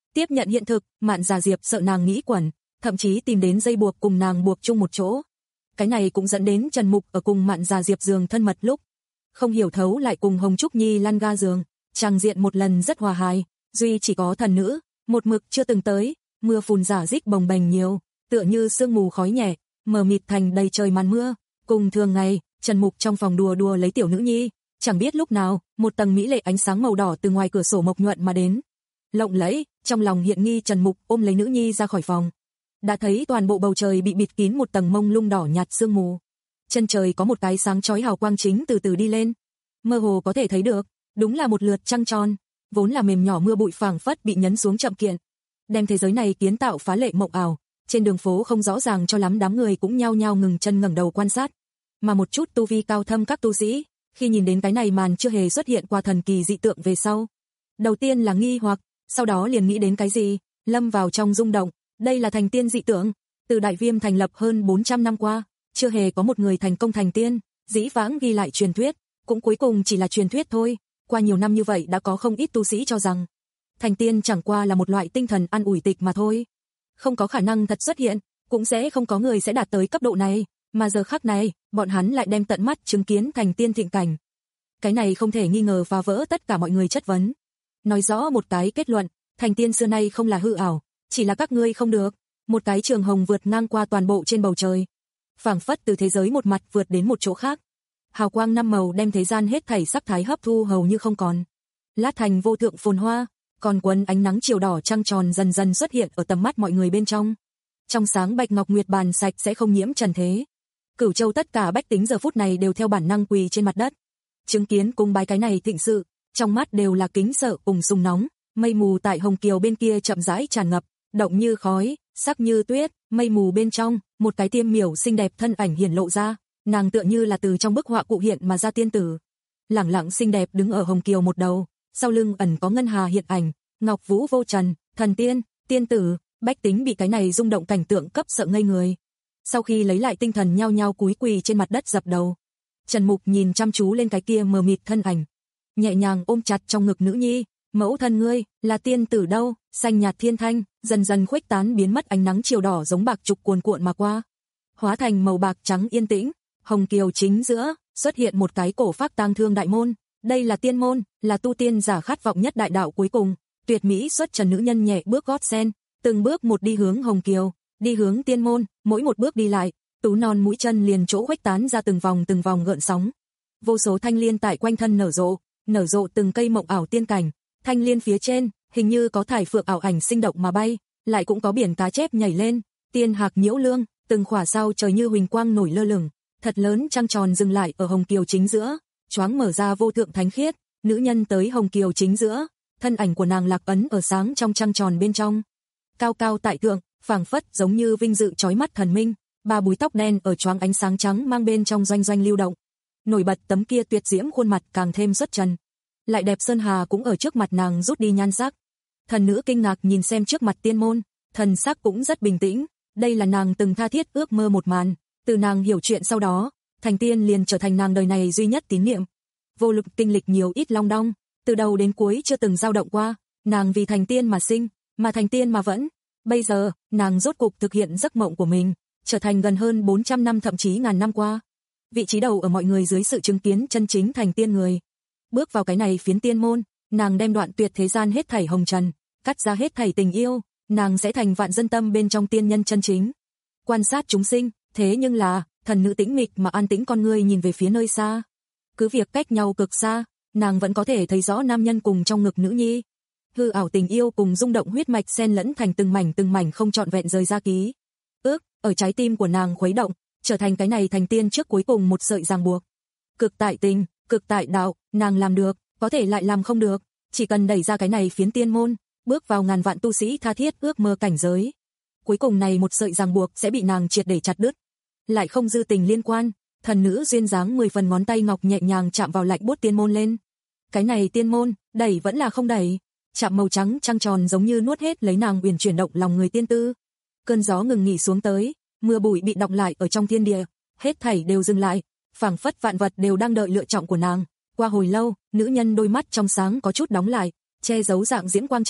S2: Tiếp nhận hiện thực, Mạn Già Diệp sợ nàng nghĩ quẩn, thậm chí tìm đến dây buộc cùng nàng buộc chung một chỗ. Cái này cũng dẫn đến Trần Mục ở cùng Mạn Già Diệp giường thân mật lúc không hiểu thấu lại cùng Hồng Trúc Nhi lăn ga giường, tràng diện một lần rất hòa hài, duy chỉ có thần nữ một mực chưa từng tới, mưa phùn rả rích bồng bềnh nhiều, tựa như sương mù khói nhẹ, mờ mịt thành đầy trời màn mưa. Cùng thường ngày, Trần Mục trong phòng đùa đùa lấy tiểu nữ nhi, chẳng biết lúc nào, một tầng mỹ lệ ánh sáng màu đỏ từ ngoài cửa sổ mộc nhuận mà đến. Lộng lẫy, trong lòng hiện nghi Trần Mục ôm lấy nữ nhi ra khỏi phòng. Đã thấy toàn bộ bầu trời bị bịt kín một tầng mông lung đỏ nhạt sương mù. Chân trời có một cái sáng chói hào quang chính từ từ đi lên. Mơ hồ có thể thấy được, đúng là một lượt trăng tròn, vốn là mềm nhỏ mưa bụi phảng phất bị nhấn xuống chậm kiện. Đem thế giới này kiến tạo phá lệ mộng ảo, trên đường phố không rõ ràng cho lắm đám người cũng nhao nhao ngừng chân ngẩng đầu quan sát. Mà một chút tu vi cao thâm các tu sĩ, khi nhìn đến cái này màn chưa hề xuất hiện qua thần kỳ dị tượng về sau. Đầu tiên là nghi hoặc, sau đó liền nghĩ đến cái gì, lâm vào trong rung động, đây là thành tiên dị tượng, từ Đại Viêm thành lập hơn bốn trăm năm qua, chưa hề có một người thành công thành tiên, dĩ vãng ghi lại truyền thuyết, cũng cuối cùng chỉ là truyền thuyết thôi, qua nhiều năm như vậy đã có không ít tu sĩ cho rằng, thành tiên chẳng qua là một loại tinh thần an ủi tịch mà thôi, không có khả năng thật xuất hiện, cũng sẽ không có người sẽ đạt tới cấp độ này, mà giờ khắc này, bọn hắn lại đem tận mắt chứng kiến thành tiên thịnh cảnh. Cái này không thể nghi ngờ phá vỡ tất cả mọi người chất vấn. Nói rõ một cái kết luận, thành tiên xưa nay không là hư ảo, chỉ là các ngươi không được. Một cái trường hồng vượt ngang qua toàn bộ trên bầu trời, phảng phất từ thế giới một mặt vượt đến một chỗ khác. Hào quang năm màu đem thế gian hết thảy sắc thái hấp thu hầu như không còn. Lát thành vô thượng phồn hoa, còn quấn ánh nắng chiều đỏ trăng tròn dần dần xuất hiện ở tầm mắt mọi người bên trong. Trong sáng bạch ngọc nguyệt bàn sạch sẽ không nhiễm trần thế. Cửu Châu tất cả bách tính giờ phút này đều theo bản năng quỳ trên mặt đất, chứng kiến cung bái cái này thịnh sự, trong mắt đều là kính sợ cùng sùng nóng. Mây mù tại Hồng Kiều bên kia chậm rãi tràn ngập, động như khói, sắc như tuyết, mây mù bên trong, một cái tiêm miểu xinh đẹp thân ảnh hiển lộ ra, nàng tựa như là từ trong bức họa cụ hiện mà ra tiên tử. Lẳng lặng xinh đẹp đứng ở Hồng Kiều một đầu, sau lưng ẩn có ngân hà hiện ảnh, ngọc vũ vô trần, thần tiên, tiên tử, bách tính bị cái này rung động cảnh tượng cấp sợ ngây người. Sau khi lấy lại tinh thần nhao nhao cúi quỳ trên mặt đất dập đầu. Trần Mục nhìn chăm chú lên cái kia mờ mịt thân ảnh, nhẹ nhàng ôm chặt trong ngực nữ nhi, mẫu thân ngươi, là tiên tử đâu, xanh nhạt thiên thanh, dần dần khuếch tán biến mất ánh nắng chiều đỏ giống bạc trục cuồn cuộn mà qua, hóa thành màu bạc trắng yên tĩnh. Hồng Kiều chính giữa, xuất hiện một cái cổ phác tang thương đại môn, đây là tiên môn, là tu tiên giả khát vọng nhất đại đạo cuối cùng, tuyệt mỹ xuất trần nữ nhân nhẹ bước gót sen, từng bước một đi hướng Hồng Kiều, đi hướng tiên môn, mỗi một bước đi lại, tú non mũi chân liền chỗ khuếch tán ra từng vòng từng vòng gợn sóng. Vô số thanh liên tại quanh thân nở rộ, nở rộ từng cây mộng ảo tiên cảnh, thanh liên phía trên, hình như có thải phượng ảo ảnh sinh động mà bay, lại cũng có biển cá chép nhảy lên, tiên hạc nhiễu lương, từng khỏa sao trời như huỳnh quang nổi lơ lửng, thật lớn trăng tròn dừng lại ở Hồng Kiều chính giữa, choáng mở ra vô thượng thánh khiết, nữ nhân tới Hồng Kiều chính giữa, thân ảnh của nàng lạc ấn ở sáng trong trăng tròn bên trong. Cao cao tại thượng, phảng phất giống như vinh dự chói mắt thần minh, ba búi tóc đen ở choáng ánh sáng trắng mang bên trong doanh doanh lưu động. Nổi bật tấm kia tuyệt diễm khuôn mặt càng thêm xuất trần. Lại đẹp sơn hà cũng ở trước mặt nàng rút đi nhan sắc. Thần nữ kinh ngạc nhìn xem trước mặt tiên môn, thần sắc cũng rất bình tĩnh, đây là nàng từng tha thiết ước mơ một màn, từ nàng hiểu chuyện sau đó, thành tiên liền trở thành nàng đời này duy nhất tín niệm. Vô lực kinh lịch nhiều ít long đong, từ đầu đến cuối chưa từng dao động qua, nàng vì thành tiên mà sinh, mà thành tiên mà vẫn. Bây giờ, nàng rốt cục thực hiện giấc mộng của mình, trở thành gần hơn bốn trăm năm thậm chí ngàn năm qua. Vị trí đầu ở mọi người dưới sự chứng kiến chân chính thành tiên người. Bước vào cái này phiến tiên môn, nàng đem đoạn tuyệt thế gian hết thảy hồng trần, cắt ra hết thảy tình yêu, nàng sẽ thành vạn dân tâm bên trong tiên nhân chân chính. Quan sát chúng sinh, thế nhưng là, thần nữ tĩnh mịch mà an tĩnh con người nhìn về phía nơi xa. Cứ việc cách nhau cực xa, nàng vẫn có thể thấy rõ nam nhân cùng trong ngực nữ nhi. Hư ảo tình yêu cùng rung động huyết mạch xen lẫn thành từng mảnh từng mảnh không trọn vẹn rời ra ký. Ước, ở trái tim của nàng khuấy động, trở thành cái này thành tiên trước cuối cùng một sợi ràng buộc. Cực tại tình, cực tại đạo, nàng làm được, có thể lại làm không được, chỉ cần đẩy ra cái này phiến tiên môn, bước vào ngàn vạn tu sĩ tha thiết ước mơ cảnh giới. Cuối cùng này một sợi ràng buộc sẽ bị nàng triệt để chặt đứt. Lại không dư tình liên quan, thần nữ duyên dáng mười phần ngón tay ngọc nhẹ nhàng chạm vào lạnh buốt tiên môn lên. Cái này tiên môn, đẩy vẫn là không đẩy, chạm màu trắng trăng tròn giống như nuốt hết lấy nàng uyển chuyển động lòng người tiên tư. Cơn gió ngừng nghỉ xuống tới, mưa bụi bị đọng lại ở trong thiên địa, hết thảy đều dừng lại, phảng phất vạn vật đều đang đợi lựa chọn của nàng. Qua hồi lâu, nữ nhân đôi mắt trong sáng có chút đóng lại, che giấu dạng diễm quang trạch,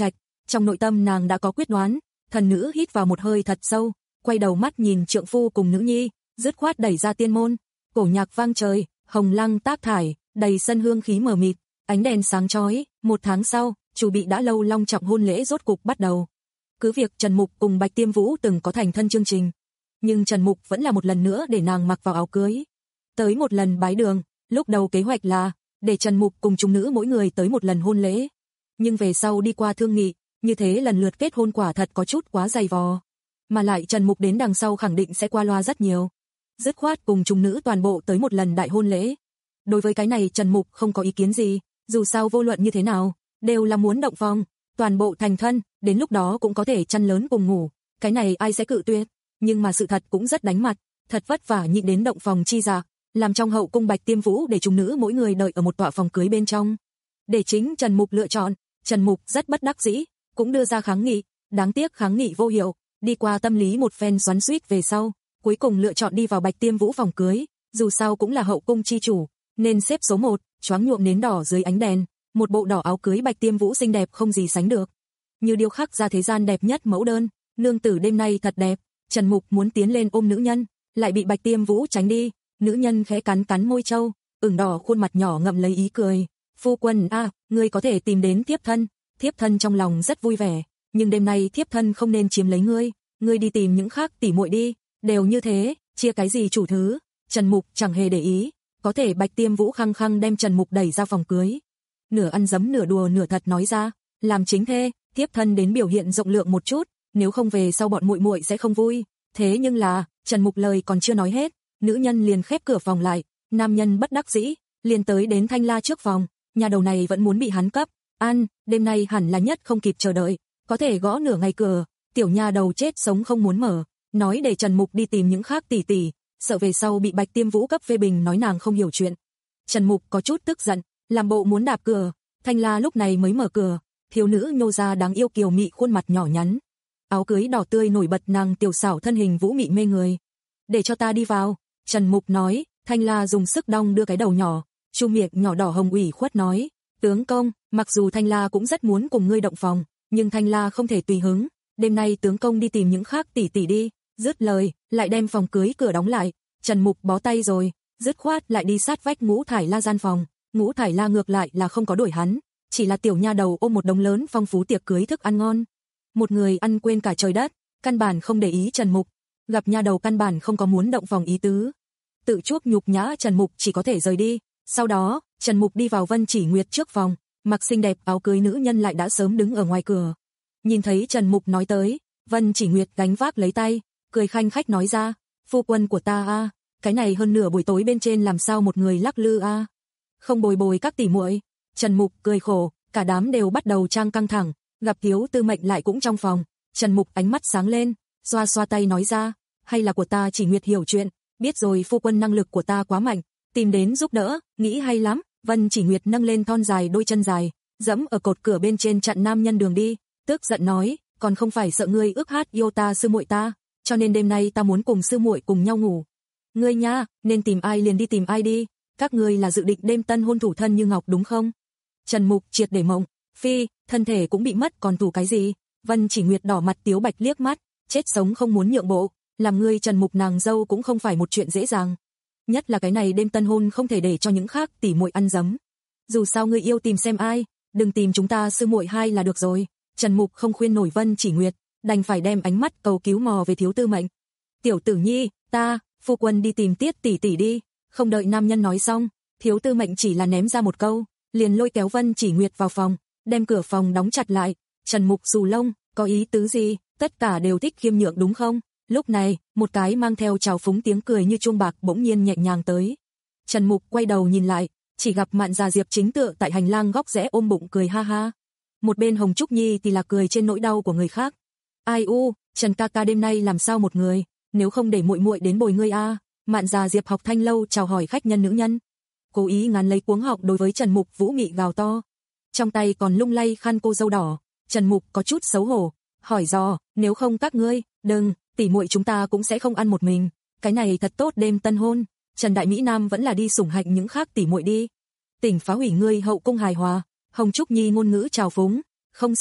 S2: Trong nội tâm nàng đã có quyết đoán, thần nữ hít vào một hơi thật sâu, quay đầu mắt nhìn trượng phu cùng nữ nhi, dứt khoát đẩy ra tiên môn. Cổ nhạc vang trời, hồng lăng tác thải, đầy sân hương khí mờ mịt, ánh đèn sáng chói. Một tháng sau, chủ bị đã lâu long trọng hôn lễ rốt cục bắt đầu. Cứ việc Trần Mục cùng Bạch Tiêm Vũ từng có thành thân chương trình, nhưng Trần Mục vẫn là một lần nữa để nàng mặc vào áo cưới. Tới một lần bái đường, lúc đầu kế hoạch là để Trần Mục cùng chúng nữ mỗi người tới một lần hôn lễ. Nhưng về sau đi qua thương nghị, như thế lần lượt kết hôn quả thật có chút quá dày vò. Mà lại Trần Mục đến đằng sau khẳng định sẽ qua loa rất nhiều. Dứt khoát cùng chúng nữ toàn bộ tới một lần đại hôn lễ. Đối với cái này Trần Mục không có ý kiến gì, dù sao vô luận như thế nào, đều là muốn động phòng, toàn bộ thành thân, đến lúc đó cũng có thể chăn lớn cùng ngủ, cái này ai sẽ cự tuyệt. Nhưng mà sự thật cũng rất đánh mặt, thật vất vả nhịn đến động phòng chi dạ, làm trong hậu cung Bạch Tiêm Vũ để chúng nữ mỗi người đợi ở một tọa phòng cưới bên trong. Để chính Trần Mục lựa chọn, Trần Mục rất bất đắc dĩ, cũng đưa ra kháng nghị, đáng tiếc kháng nghị vô hiệu, đi qua tâm lý một phen xoắn xuýt về sau, cuối cùng lựa chọn đi vào Bạch Tiêm Vũ phòng cưới, dù sao cũng là hậu cung chi chủ, nên xếp số một, choáng nhuộm nến đỏ dưới ánh đèn, một bộ đỏ áo cưới Bạch Tiêm Vũ xinh đẹp không gì sánh được. Như điêu khắc ra thế gian đẹp nhất mẫu đơn, nương tử đêm nay thật đẹp. Trần Mục muốn tiến lên ôm nữ nhân, lại bị Bạch Tiêm Vũ tránh đi, nữ nhân khẽ cắn cắn môi trâu, ửng đỏ khuôn mặt nhỏ ngậm lấy ý cười. Phu quân a, à, ngươi có thể tìm đến thiếp thân. Thiếp thân trong lòng rất vui vẻ, nhưng đêm nay thiếp thân không nên chiếm lấy ngươi, ngươi đi tìm những khác tỉ muội đi, đều như thế, chia cái gì chủ thứ. Trần Mục chẳng hề để ý, có thể Bạch Tiêm Vũ khăng khăng đem Trần Mục đẩy ra phòng cưới. Nửa ăn dấm nửa đùa nửa thật nói ra, làm chính thê, thiếp thân đến biểu hiện rộng lượng một chút, nếu không về sau bọn muội muội sẽ không vui. Thế nhưng là, Trần Mục lời còn chưa nói hết, nữ nhân liền khép cửa phòng lại, nam nhân bất đắc dĩ, liền tới đến Thanh La trước phòng, nhà đầu này vẫn muốn bị hắn cấp. An, đêm nay hẳn là nhất không kịp chờ đợi, có thể gõ nửa ngày cửa, tiểu nha đầu chết sống không muốn mở, nói để Trần Mục đi tìm những khác tỷ tỷ, sợ về sau bị Bạch Tiêm Vũ cấp phê bình nói nàng không hiểu chuyện. Trần Mục có chút tức giận, làm bộ muốn đạp cửa, Thanh La lúc này mới mở cửa, thiếu nữ nhô ra đáng yêu kiều mị khuôn mặt nhỏ nhắn, áo cưới đỏ tươi nổi bật nàng tiểu xảo thân hình vũ mị mê người. Để cho ta đi vào, Trần Mục nói. Thanh La dùng sức đong đưa cái đầu nhỏ, chu miệng nhỏ đỏ hồng ủy khuất nói, tướng công, mặc dù Thanh La cũng rất muốn cùng ngươi động phòng, nhưng Thanh La không thể tùy hứng, đêm nay tướng công đi tìm những khác tỷ tỷ đi. Dứt lời, lại đem phòng cưới cửa đóng lại. Trần Mục bó tay rồi, dứt khoát lại đi sát vách Ngũ Thải La gian phòng. Ngũ Thải La ngược lại là không có đuổi hắn, chỉ là tiểu nha đầu ôm một đống lớn phong phú tiệc cưới thức ăn ngon. Một người ăn quên cả trời đất, căn bản không để ý Trần Mục, gặp nha đầu căn bản không có muốn động phòng ý tứ. Tự chuốc nhục nhã Trần Mục chỉ có thể rời đi. Sau đó, Trần Mục đi vào Vân Chỉ Nguyệt trước phòng, mặc xinh đẹp áo cưới nữ nhân lại đã sớm đứng ở ngoài cửa. Nhìn thấy Trần Mục nói tới, Vân Chỉ Nguyệt gánh vác lấy tay, cười khanh khách nói ra, phu quân của ta a, à, cái này hơn nửa buổi tối bên trên làm sao một người lắc lư a, à? Không bồi bồi các tỷ muội. Trần Mục cười khổ, cả đám đều bắt đầu trang căng thẳng, gặp thiếu tư mệnh lại cũng trong phòng, Trần Mục ánh mắt sáng lên, xoa xoa tay nói ra, hay là của ta Chỉ Nguyệt hiểu chuyện, biết rồi phu quân năng lực của ta quá mạnh, tìm đến giúp đỡ, nghĩ hay lắm. Vân Chỉ Nguyệt nâng lên thon dài đôi chân dài, dẫm ở cột cửa bên trên chặn nam nhân đường đi, tức giận nói, còn không phải sợ ngươi ước hát yêu ta sư muội ta, cho nên đêm nay ta muốn cùng sư muội cùng nhau ngủ. Ngươi nha, nên tìm ai liền đi tìm ai đi, các ngươi là dự định đêm tân hôn thủ thân như ngọc đúng không? Trần Mục triệt để mộng, phi, thân thể cũng bị mất còn thủ cái gì? Vân Chỉ Nguyệt đỏ mặt tiếu bạch liếc mắt, chết sống không muốn nhượng bộ, làm ngươi Trần Mục nàng dâu cũng không phải một chuyện dễ dàng. Nhất là cái này đêm tân hôn không thể để cho những khác tỷ muội ăn dấm. Dù sao ngươi yêu tìm xem ai, đừng tìm chúng ta sư muội hai là được rồi. Trần Mục không khuyên nổi Vân Chỉ Nguyệt, đành phải đem ánh mắt cầu cứu mò về thiếu tư mệnh. Tiểu tử nhi, ta, phu quân đi tìm Tiết tỷ tỷ đi. Không đợi nam nhân nói xong, thiếu tư mệnh chỉ là ném ra một câu, liền lôi kéo Vân Chỉ Nguyệt vào phòng, đem cửa phòng đóng chặt lại. Trần Mục xù lông, có ý tứ gì, tất cả đều thích khiêm nhượng đúng không? Lúc này, một cái mang theo trào phúng tiếng cười như chuông bạc bỗng nhiên nhẹ nhàng tới. Trần Mục quay đầu nhìn lại, chỉ gặp Mạn Già Diệp chính tựa tại hành lang góc rẽ ôm bụng cười ha ha. Một bên Hồng Trúc Nhi thì là cười trên nỗi đau của người khác. Ai u, Trần ca ca đêm nay làm sao một người, nếu không để muội muội đến bồi ngươi a. Mạn Già Diệp học thanh lâu chào hỏi khách nhân nữ nhân, cố ý ngán lấy cuống họng đối với Trần Mục vũ mị gào to, trong tay còn lung lay khăn cô dâu đỏ. Trần Mục có chút xấu hổ, hỏi dò, nếu không các ngươi, đừng, tỷ muội chúng ta cũng sẽ không ăn một mình, cái này thật tốt đêm tân hôn, Trần Đại Mỹ Nam vẫn là đi sủng hạnh những khác tỷ muội đi. Tỉnh phá hủy ngươi hậu cung hài hòa. Hồng Trúc Nhi ngôn ngữ trào phúng, không sai,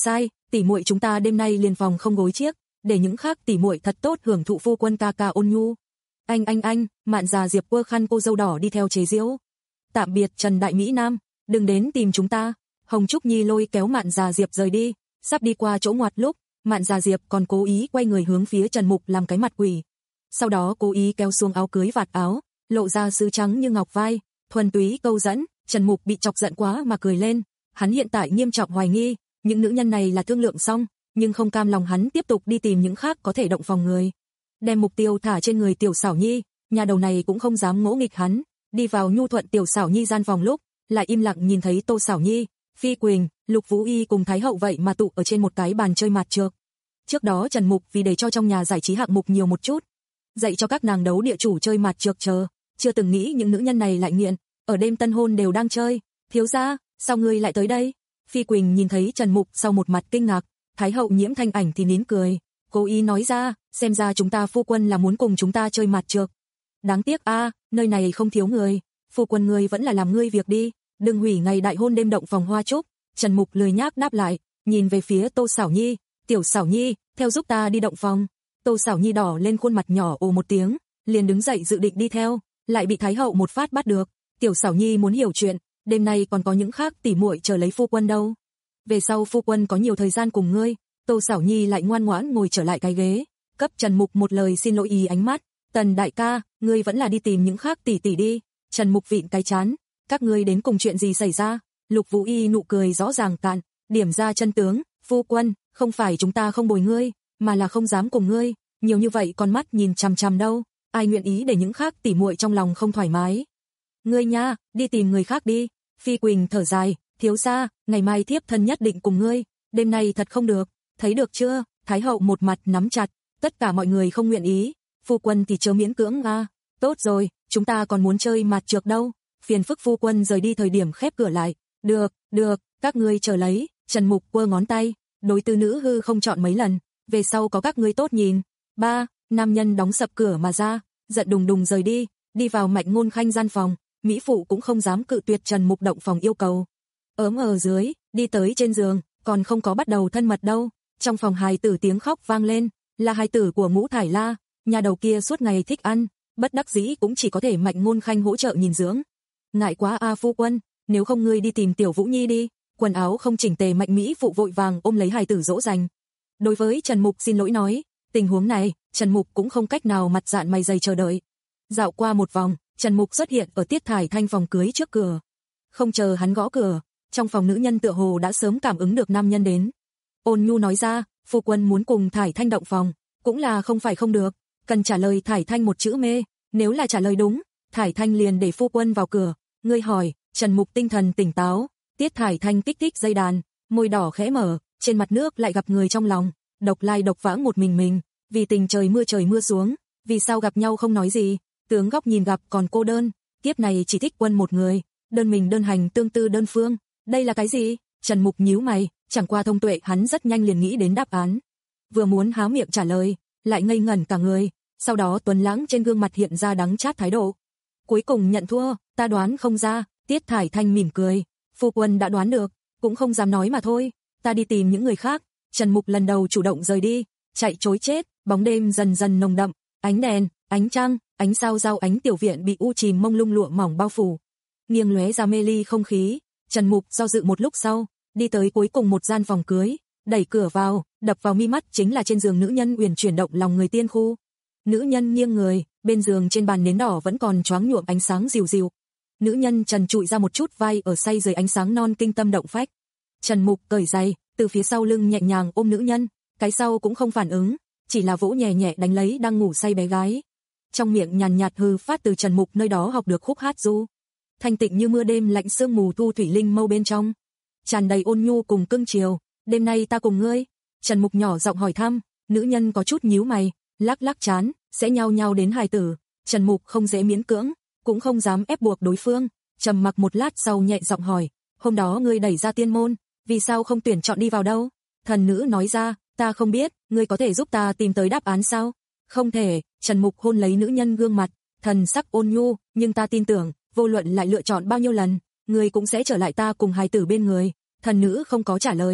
S2: tỷ muội chúng ta đêm nay liền phòng không gối chiếc, để những khác tỷ muội thật tốt hưởng thụ phu quân ca ca ôn nhu. Anh anh anh, Mạn già Diệp quơ khăn cô dâu đỏ đi theo chế giễu. Tạm biệt Trần Đại Mỹ Nam, đừng đến tìm chúng ta. Hồng Trúc Nhi lôi kéo Mạn già Diệp rời đi, sắp đi qua chỗ ngoặt lúc, Mạn già Diệp còn cố ý quay người hướng phía Trần Mục làm cái mặt quỷ. Sau đó cố ý kéo xuống áo cưới vạt áo, lộ ra sứ trắng như ngọc vai, thuần túy câu dẫn. Trần Mục bị chọc giận quá mà cười lên, hắn hiện tại nghiêm trọng hoài nghi, những nữ nhân này là thương lượng xong, nhưng không cam lòng hắn tiếp tục đi tìm những khác có thể động phòng người. Đem mục tiêu thả trên người Tiểu Xảo Nhi, nhà đầu này cũng không dám ngỗ nghịch hắn, đi vào nhu thuận Tiểu Xảo Nhi gian phòng lúc, lại im lặng nhìn thấy Tô Xảo Nhi, Phi Quỳnh, Lục Vũ Y cùng Thái Hậu vậy mà tụ ở trên một cái bàn chơi mạt trược. Trước đó Trần Mục vì để cho trong nhà giải trí hạng mục nhiều một chút, dạy cho các nàng đấu địa chủ chơi mạt trược chờ, chưa từng nghĩ những nữ nhân này lại nghiện, ở đêm tân hôn đều đang chơi. Thiếu gia, sao ngươi lại tới đây? Phi Quỳnh nhìn thấy Trần Mục sau một mặt kinh ngạc, Thái Hậu Nhiễm Thanh Ảnh thì nín cười, cố ý nói ra, xem ra chúng ta phu quân là muốn cùng chúng ta chơi mạt trược. Đáng tiếc a, nơi này không thiếu người, phu quân ngươi vẫn là làm ngươi việc đi, đừng hủy ngày đại hôn đêm động phòng hoa trúc. Trần Mục lười nhác đáp lại, nhìn về phía Tô Xảo Nhi, Tiểu Xảo Nhi, theo giúp ta đi động phòng. Tô Xảo Nhi đỏ lên khuôn mặt nhỏ ồ một tiếng, liền đứng dậy dự định đi theo, lại bị Thái Hậu một phát bắt được. Tiểu Xảo Nhi muốn hiểu chuyện, đêm nay còn có những khác tỷ muội chờ lấy phu quân đâu. Về sau phu quân có nhiều thời gian cùng ngươi. Tô Xảo Nhi lại ngoan ngoãn ngồi trở lại cái ghế, cấp Trần Mục một lời xin lỗi ý ánh mắt. Tần đại ca, ngươi vẫn là đi tìm những khác tỷ tỷ đi. Trần Mục vịn cái chán, các ngươi đến cùng chuyện gì xảy ra? Lục Vũ Y nụ cười rõ ràng cạn, điểm ra chân tướng, phu quân, không phải chúng ta không bồi ngươi, mà là không dám cùng ngươi, nhiều như vậy con mắt nhìn chằm chằm đâu, ai nguyện ý để những khác tỷ muội trong lòng không thoải mái. Ngươi nha, đi tìm người khác đi. Phi Quỳnh thở dài, thiếu gia, ngày mai thiếp thân nhất định cùng ngươi, đêm nay thật không được, thấy được chưa? Thái Hậu một mặt nắm chặt, tất cả mọi người không nguyện ý, phu quân thì chớ miễn cưỡng a. Tốt rồi, chúng ta còn muốn chơi mạt trược đâu. Phiền phức phu quân rời đi thời điểm khép cửa lại. Được, được, các ngươi chờ lấy. Trần Mục quơ ngón tay, đối tư nữ hư không chọn mấy lần, về sau có các ngươi tốt nhìn. Ba, nam nhân đóng sập cửa mà ra, giận đùng đùng rời đi, đi vào Mạnh Ngôn Khanh gian phòng, mỹ phụ cũng không dám cự tuyệt Trần Mục động phòng yêu cầu. Ớm ở dưới, đi tới trên giường, còn không có bắt đầu thân mật đâu, trong phòng hài tử tiếng khóc vang lên, là hài tử của Ngũ Thải La, nhà đầu kia suốt ngày thích ăn, bất đắc dĩ cũng chỉ có thể Mạnh Ngôn Khanh hỗ trợ nhìn dưỡng. Ngại quá a phu quân, nếu không ngươi đi tìm Tiểu Vũ Nhi đi. Quần áo không chỉnh tề Mạnh mỹ phụ vội vàng ôm lấy hài tử dỗ dành. Đối với Trần Mục xin lỗi nói, tình huống này, Trần Mục cũng không cách nào mặt dạn mày dày chờ đợi. Dạo qua một vòng, Trần Mục xuất hiện ở Tiết Thải Thanh phòng cưới trước cửa. Không chờ hắn gõ cửa, trong phòng nữ nhân tựa hồ đã sớm cảm ứng được nam nhân đến. Ôn nhu nói ra, phu quân muốn cùng Thải Thanh động phòng, cũng là không phải không được, cần trả lời Thải Thanh một chữ mê, nếu là trả lời đúng, Thải Thanh liền để phu quân vào cửa. Ngươi hỏi, Trần Mục tinh thần tỉnh táo, Tiết Thải Thanh kích thích dây đàn, môi đỏ khẽ mở, trên mặt nước lại gặp người trong lòng, độc lai độc vãng một mình mình, vì tình trời mưa trời mưa xuống, vì sao gặp nhau không nói gì, tướng góc nhìn gặp còn cô đơn, kiếp này chỉ thích quân một người, đơn mình đơn hành tương tư đơn phương, đây là cái gì? Trần Mục nhíu mày, chẳng qua thông tuệ hắn rất nhanh liền nghĩ đến đáp án. Vừa muốn há miệng trả lời, lại ngây ngẩn cả người, sau đó Tuấn Lãng trên gương mặt hiện ra đắng chát thái độ. Cuối cùng nhận thua, ta đoán không ra. Tiết Thải Thanh mỉm cười, phu quân đã đoán được, cũng không dám nói mà thôi, ta đi tìm những người khác. Trần Mục lần đầu chủ động rời đi, chạy trối chết, bóng đêm dần dần nồng đậm, ánh đèn, ánh trăng, ánh sao giao ánh tiểu viện bị u chìm mông lung lụa mỏng bao phủ, nghiêng lóe ra mê ly không khí. Trần Mục do dự một lúc sau, đi tới cuối cùng một gian phòng cưới, đẩy cửa vào, đập vào mi mắt chính là trên giường nữ nhân uyển chuyển động lòng người tiên khu. Nữ nhân nghiêng người, bên giường trên bàn nến đỏ vẫn còn choáng nhuộm ánh sáng dịu dịu. Nữ nhân trần trụi ra một chút vai ở say dưới ánh sáng non kinh tâm động phách. Trần Mục cởi giày, từ phía sau lưng nhẹ nhàng ôm nữ nhân, cái sau cũng không phản ứng, chỉ là vỗ nhẹ nhẹ đánh lấy đang ngủ say bé gái. Trong miệng nhàn nhạt hừ phát từ Trần Mục nơi đó học được khúc hát du. Thanh tịnh như mưa đêm lạnh sương mù thu thủy linh mâu bên trong, tràn đầy ôn nhu cùng cưng chiều. Đêm nay ta cùng ngươi. Trần Mục nhỏ giọng hỏi thăm, nữ nhân có chút nhíu mày, lắc lắc chán, sẽ nhao nhao đến hài tử. Trần Mục không dễ miễn cưỡng, cũng không dám ép buộc đối phương, trầm mặc một lát sau nhẹ giọng hỏi, hôm đó ngươi đẩy ra tiên môn, vì sao không tuyển chọn đi vào đâu? Thần nữ nói ra, ta không biết, ngươi có thể giúp ta tìm tới đáp án sao? Không thể. Trần Mục hôn lấy nữ nhân gương mặt, thần sắc ôn nhu, nhưng ta tin tưởng, vô luận lại lựa chọn bao nhiêu lần, ngươi cũng sẽ trở lại ta cùng hài tử bên người. Thần nữ không có trả lời,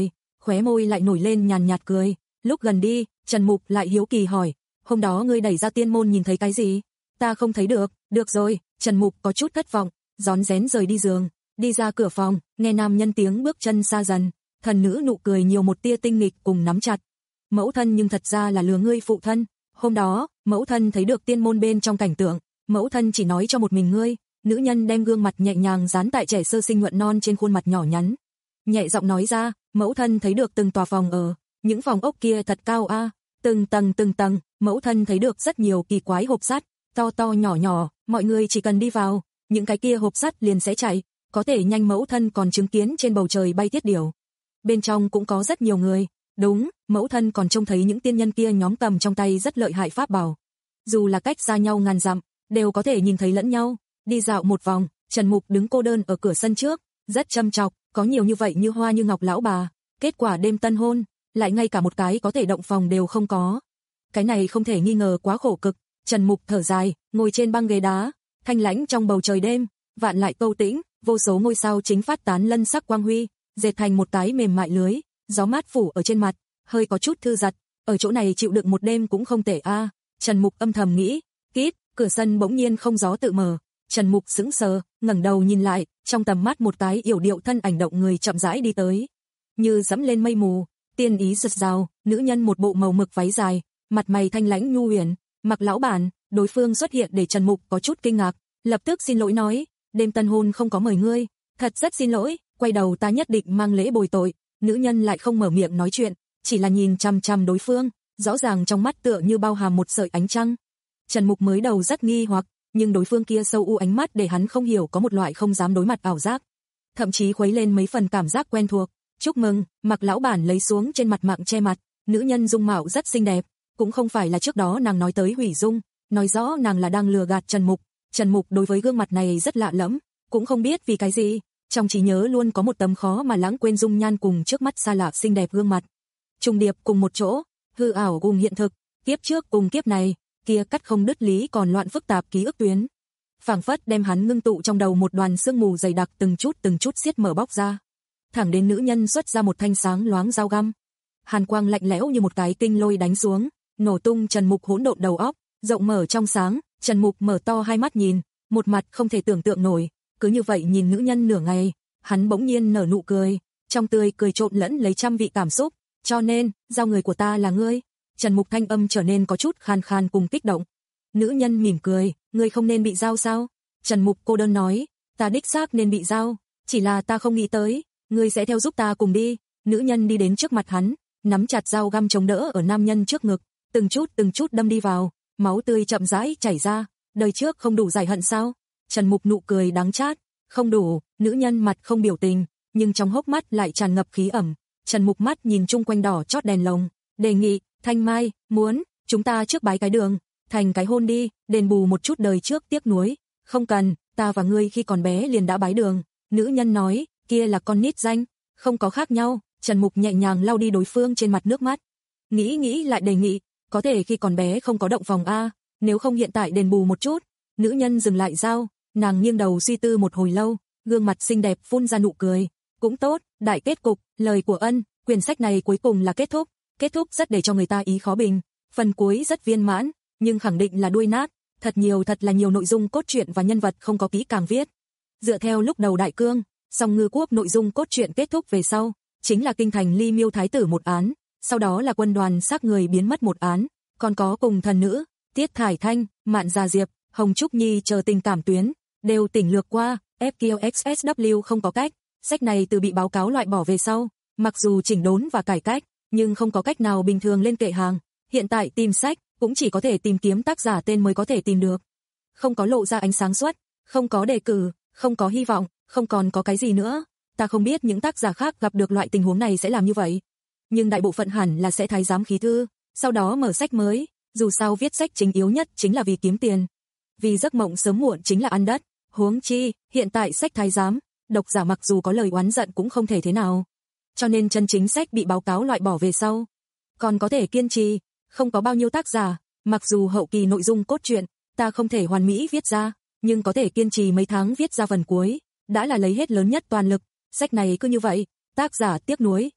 S2: khóe môi lại nổi lên nhàn nhạt cười. Lúc gần đi, Trần Mục lại hiếu kỳ hỏi, hôm đó ngươi đẩy ra tiên môn nhìn thấy cái gì? Ta không thấy được. Được rồi, Trần Mục có chút thất vọng, rón rén rời đi giường, đi ra cửa phòng, nghe nam nhân tiếng bước chân xa dần, thần nữ nụ cười nhiều một tia tinh nghịch cùng nắm chặt. Mẫu thân nhưng thật ra là lừa ngươi phụ thân. Hôm đó, mẫu thân thấy được tiên môn bên trong cảnh tượng, mẫu thân chỉ nói cho một mình ngươi. Nữ nhân đem gương mặt nhẹ nhàng dán tại trẻ sơ sinh nhuận non trên khuôn mặt nhỏ nhắn, nhẹ giọng nói ra, mẫu thân thấy được từng tòa phòng ở, những phòng ốc kia thật cao a, từng tầng từng tầng, mẫu thân thấy được rất nhiều kỳ quái hộp sắt, to to nhỏ nhỏ, mọi người chỉ cần đi vào, những cái kia hộp sắt liền sẽ chạy, có thể nhanh. Mẫu thân còn chứng kiến trên bầu trời bay thiết điểu, bên trong cũng có rất nhiều người. Đúng, mẫu thân còn trông thấy những tiên nhân kia nhóm cầm trong tay rất lợi hại pháp bảo, dù là cách xa nhau ngàn dặm, đều có thể nhìn thấy lẫn nhau. Đi dạo một vòng, Trần Mục đứng cô đơn ở cửa sân trước, rất châm chọc, có nhiều như vậy như hoa như ngọc lão bà, kết quả đêm tân hôn, lại ngay cả một cái có thể động phòng đều không có. Cái này không thể nghi ngờ quá khổ cực. Trần Mục thở dài, ngồi trên băng ghế đá, thanh lãnh trong bầu trời đêm, vạn lại câu tĩnh, vô số ngôi sao chính phát tán lân sắc quang huy, dệt thành một cái mềm mại lưới, gió mát phủ ở trên mặt, hơi có chút thư giật, ở chỗ này chịu đựng một đêm cũng không tệ a. Trần Mục âm thầm nghĩ. Kít, cửa sân bỗng nhiên không gió tự mở. Trần Mục sững sờ, ngẩng đầu nhìn lại, trong tầm mắt một cái yểu điệu thân ảnh động người chậm rãi đi tới, như dẫm lên mây mù, tiên ý rực rào, nữ nhân một bộ màu mực váy dài, mặt mày thanh lãnh nhu huyền. Mặc lão bản, đối phương xuất hiện để Trần Mục có chút kinh ngạc, lập tức xin lỗi nói, đêm tân hôn không có mời ngươi, thật rất xin lỗi, quay đầu ta nhất định mang lễ bồi tội. Nữ nhân lại không mở miệng nói chuyện, chỉ là nhìn chằm chằm đối phương, rõ ràng trong mắt tựa như bao hàm một sợi ánh trăng. Trần Mục mới đầu rất nghi hoặc, nhưng đối phương kia sâu u ánh mắt để hắn không hiểu có một loại không dám đối mặt ảo giác, thậm chí khuấy lên mấy phần cảm giác quen thuộc. Chúc mừng. Mặc lão bản lấy xuống trên mặt mạng che mặt, nữ nhân dung mạo rất xinh đẹp, cũng không phải là trước đó nàng nói tới hủy dung, nói rõ nàng là đang lừa gạt Trần Mục. Trần Mục đối với gương mặt này rất lạ lẫm, cũng không biết vì cái gì, trong trí nhớ luôn có một tấm khó mà lãng quên dung nhan cùng trước mắt xa lạ xinh đẹp gương mặt, trùng điệp cùng một chỗ, hư ảo cùng hiện thực, kiếp trước cùng kiếp này, kia cắt không đứt lý còn loạn phức tạp ký ức tuyến, phảng phất đem hắn ngưng tụ trong đầu một đoàn sương mù dày đặc từng chút từng chút xiết mở bóc ra, thẳng đến nữ nhân xuất ra một thanh sáng loáng dao găm, hàn quang lạnh lẽo như một cái tinh lôi đánh xuống, nổ tung Trần Mục hỗn độn đầu óc, rộng mở trong sáng. Trần Mục mở to hai mắt nhìn, một mặt không thể tưởng tượng nổi, cứ như vậy nhìn nữ nhân nửa ngày, hắn bỗng nhiên nở nụ cười, trong tươi cười trộn lẫn lấy trăm vị cảm xúc, cho nên, giao người của ta là ngươi. Trần Mục thanh âm trở nên có chút khan khan cùng kích động. Nữ nhân mỉm cười, ngươi không nên bị giao sao? Trần Mục cô đơn nói, ta đích xác nên bị giao, chỉ là ta không nghĩ tới, ngươi sẽ theo giúp ta cùng đi. Nữ nhân đi đến trước mặt hắn, nắm chặt dao găm chống đỡ ở nam nhân trước ngực, từng chút từng chút đâm đi vào, máu tươi chậm rãi chảy ra. Đời trước không đủ giải hận sao? Trần Mục nụ cười đắng chát, không đủ. Nữ nhân mặt không biểu tình, nhưng trong hốc mắt lại tràn ngập khí ẩm. Trần Mục mắt nhìn chung quanh đỏ chót đèn lồng, đề nghị, Thanh Mai, muốn, chúng ta trước bái cái đường, thành cái hôn đi, đền bù một chút đời trước tiếc nuối. Không cần, ta và ngươi khi còn bé liền đã bái đường. Nữ nhân nói, kia là con nít danh, không có khác nhau. Trần Mục nhẹ nhàng lau đi đối phương trên mặt nước mắt, nghĩ nghĩ lại đề nghị, có thể khi còn bé không có động phòng a, nếu không hiện tại đền bù một chút. Nữ nhân dừng lại dao, nàng nghiêng đầu suy tư một hồi lâu, gương mặt xinh đẹp phun ra nụ cười, cũng tốt, đại kết cục, lời của ân, quyển sách này cuối cùng là kết thúc, kết thúc rất để cho người ta ý khó bình, phần cuối rất viên mãn, nhưng khẳng định là đuôi nát, thật nhiều thật là nhiều nội dung cốt truyện và nhân vật không có kỹ càng viết. Dựa theo lúc đầu đại cương, Song Ngư Quốc nội dung cốt truyện kết thúc về sau, chính là kinh thành Ly Miêu thái tử một án, sau đó là quân đoàn xác người biến mất một án, còn có cùng thần nữ, Tiết Thải Thanh, Mạn Gia Diệp, Hồng Trúc Nhi chờ tình cảm tuyến, đều tỉnh lược qua. ép quy ích ét vê không có cách, sách này từ bị báo cáo loại bỏ về sau, mặc dù chỉnh đốn và cải cách, nhưng không có cách nào bình thường lên kệ hàng, hiện tại tìm sách, cũng chỉ có thể tìm kiếm tác giả tên mới có thể tìm được. Không có lộ ra ánh sáng xuất, không có đề cử, không có hy vọng, không còn có cái gì nữa. Ta không biết những tác giả khác gặp được loại tình huống này sẽ làm như vậy, nhưng đại bộ phận hẳn là sẽ thái giám khí thư, sau đó mở sách mới, dù sao viết sách chính yếu nhất chính là vì kiếm tiền. Vì giấc mộng sớm muộn chính là ăn đất, huống chi, hiện tại sách thái giám, độc giả mặc dù có lời oán giận cũng không thể thế nào. Cho nên chân chính sách bị báo cáo loại bỏ về sau, còn có thể kiên trì, không có bao nhiêu tác giả, mặc dù hậu kỳ nội dung cốt truyện, ta không thể hoàn mỹ viết ra, nhưng có thể kiên trì mấy tháng viết ra phần cuối, đã là lấy hết lớn nhất toàn lực. Sách này cứ như vậy, tác giả tiếc nuối,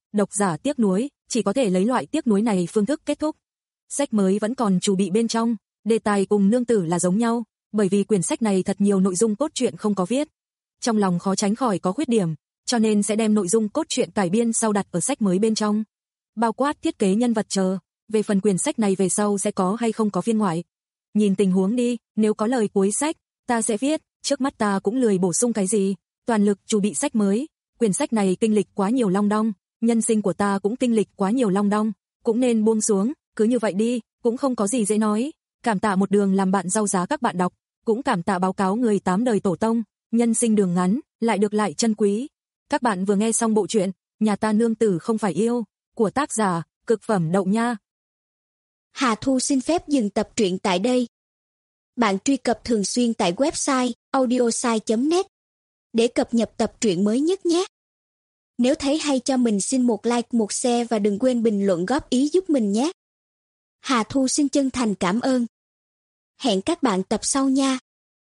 S2: độc giả tiếc nuối, chỉ có thể lấy loại tiếc nuối này phương thức kết thúc. Sách mới vẫn còn chủ bị bên trong, đề tài cùng nương tử là giống nhau, bởi vì quyển sách này thật nhiều nội dung cốt truyện không có viết. Trong lòng khó tránh khỏi có khuyết điểm, cho nên sẽ đem nội dung cốt truyện cải biên sau đặt ở sách mới bên trong. Bao quát thiết kế nhân vật chờ, về phần quyển sách này về sau sẽ có hay không có phiên ngoại. Nhìn tình huống đi, nếu có lời cuối sách, ta sẽ viết, trước mắt ta cũng lười bổ sung cái gì, toàn lực chủ bị sách mới. Quyển sách này kinh lịch quá nhiều long đong, nhân sinh của ta cũng kinh lịch quá nhiều long đong, cũng nên buông xuống, cứ như vậy đi, cũng không có gì dễ nói. Cảm tạ một đường làm bạn rau giá các bạn đọc, cũng cảm tạ báo cáo người tám đời tổ tông, nhân sinh đường ngắn, lại được lại chân quý. Các bạn vừa nghe xong bộ truyện Nhà ta nương tử không phải yêu của tác giả Cực Phẩm Đậu Nha.
S3: Hà Thu xin phép dừng tập truyện tại đây. Bạn truy cập thường xuyên tại website audiosai chấm net để cập nhật tập truyện mới nhất nhé. Nếu thấy hay cho mình xin một like, một share và đừng quên bình luận góp ý giúp mình nhé. Hà Thu xin chân thành cảm ơn. Hẹn các bạn tập sau nha.